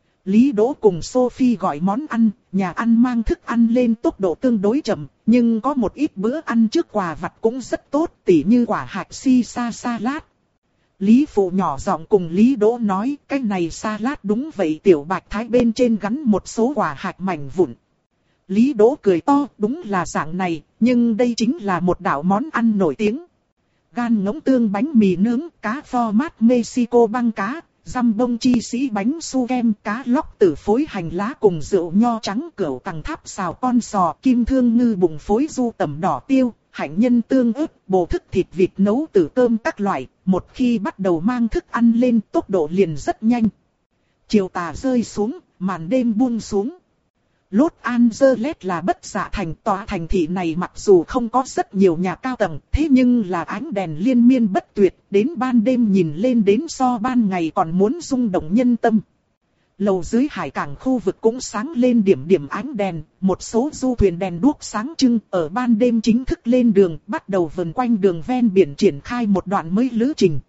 Lý Đỗ cùng Sophie gọi món ăn, nhà ăn mang thức ăn lên tốc độ tương đối chậm, nhưng có một ít bữa ăn trước quà vặt cũng rất tốt, tỉ như quả hạch si sa salad. Lý Phụ nhỏ giọng cùng Lý Đỗ nói, cái này salad đúng vậy, tiểu bạch thái bên trên gắn một số quả hạch mảnh vụn. Lý Đỗ cười to, đúng là dạng này, nhưng đây chính là một đạo món ăn nổi tiếng. Gan ngỗng tương bánh mì nướng, cá format Mexico băng cá, dăm bông chi sĩ bánh su kem, cá lóc tử phối hành lá cùng rượu nho trắng, cửu tầng tháp xào con sò, kim thương ngư bùng phối du tẩm đỏ tiêu, hạnh nhân tương ớt, bổ thức thịt vịt nấu từ cơm các loại. Một khi bắt đầu mang thức ăn lên, tốc độ liền rất nhanh. Chiều tà rơi xuống, màn đêm buông xuống. Los Angeles là bất dạ thành, tòa thành thị này mặc dù không có rất nhiều nhà cao tầng, thế nhưng là ánh đèn liên miên bất tuyệt, đến ban đêm nhìn lên đến so ban ngày còn muốn rung động nhân tâm. Lầu dưới hải cảng khu vực cũng sáng lên điểm điểm ánh đèn, một số du thuyền đèn đuốc sáng trưng, ở ban đêm chính thức lên đường, bắt đầu vần quanh đường ven biển triển khai một đoạn mới lữ trình.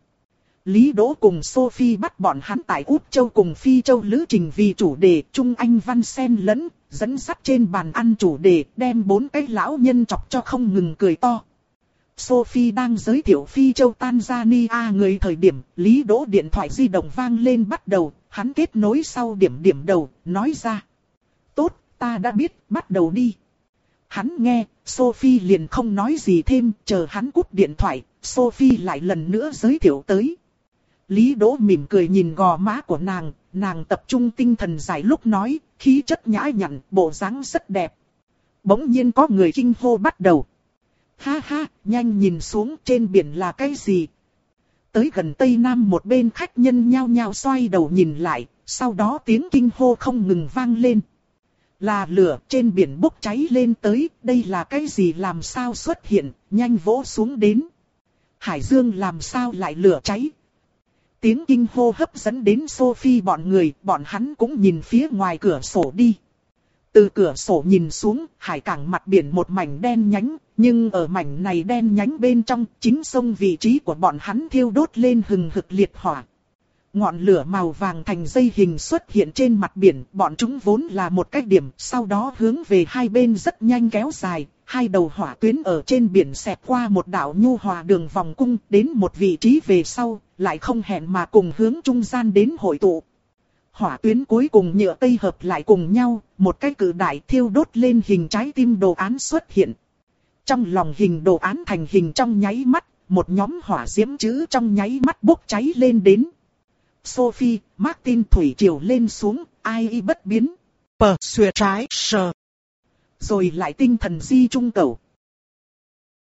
Lý Đỗ cùng Sophie bắt bọn hắn tại Úc Châu cùng Phi Châu lữ trình vì chủ đề, Trung Anh văn xen lẫn, dẫn dắt trên bàn ăn chủ đề, đem bốn cái lão nhân chọc cho không ngừng cười to. Sophie đang giới thiệu Phi Châu Tanzania người thời điểm, Lý Đỗ điện thoại di động vang lên bắt đầu, hắn kết nối sau điểm điểm đầu, nói ra. Tốt, ta đã biết, bắt đầu đi. Hắn nghe, Sophie liền không nói gì thêm, chờ hắn cúp điện thoại, Sophie lại lần nữa giới thiệu tới. Lý Đỗ mỉm cười nhìn gò má của nàng, nàng tập trung tinh thần giải lúc nói, khí chất nhã nhặn, bộ dáng rất đẹp. Bỗng nhiên có người kinh hô bắt đầu. Ha ha, nhanh nhìn xuống trên biển là cái gì? Tới gần Tây Nam một bên khách nhân nhao nhao xoay đầu nhìn lại, sau đó tiếng kinh hô không ngừng vang lên. Là lửa trên biển bốc cháy lên tới, đây là cái gì làm sao xuất hiện, nhanh vỗ xuống đến. Hải dương làm sao lại lửa cháy? Tiếng kinh hô hấp dẫn đến Sophie bọn người, bọn hắn cũng nhìn phía ngoài cửa sổ đi. Từ cửa sổ nhìn xuống, hải cảng mặt biển một mảnh đen nhánh, nhưng ở mảnh này đen nhánh bên trong, chính sông vị trí của bọn hắn thiêu đốt lên hừng hực liệt hỏa. Ngọn lửa màu vàng thành dây hình xuất hiện trên mặt biển, bọn chúng vốn là một cái điểm, sau đó hướng về hai bên rất nhanh kéo dài, hai đầu hỏa tuyến ở trên biển xẹt qua một đạo nhu hòa đường vòng cung, đến một vị trí về sau, lại không hẹn mà cùng hướng trung gian đến hội tụ. Hỏa tuyến cuối cùng nhựa tây hợp lại cùng nhau, một cái cự đại thiêu đốt lên hình trái tim đồ án xuất hiện. Trong lòng hình đồ án thành hình trong nháy mắt, một nhóm hỏa diễm chữ trong nháy mắt bốc cháy lên đến. Sophie, Martin thủy triều lên xuống, ai y bất biến. Persuasion. Rồi lại tinh thần di trung cầu.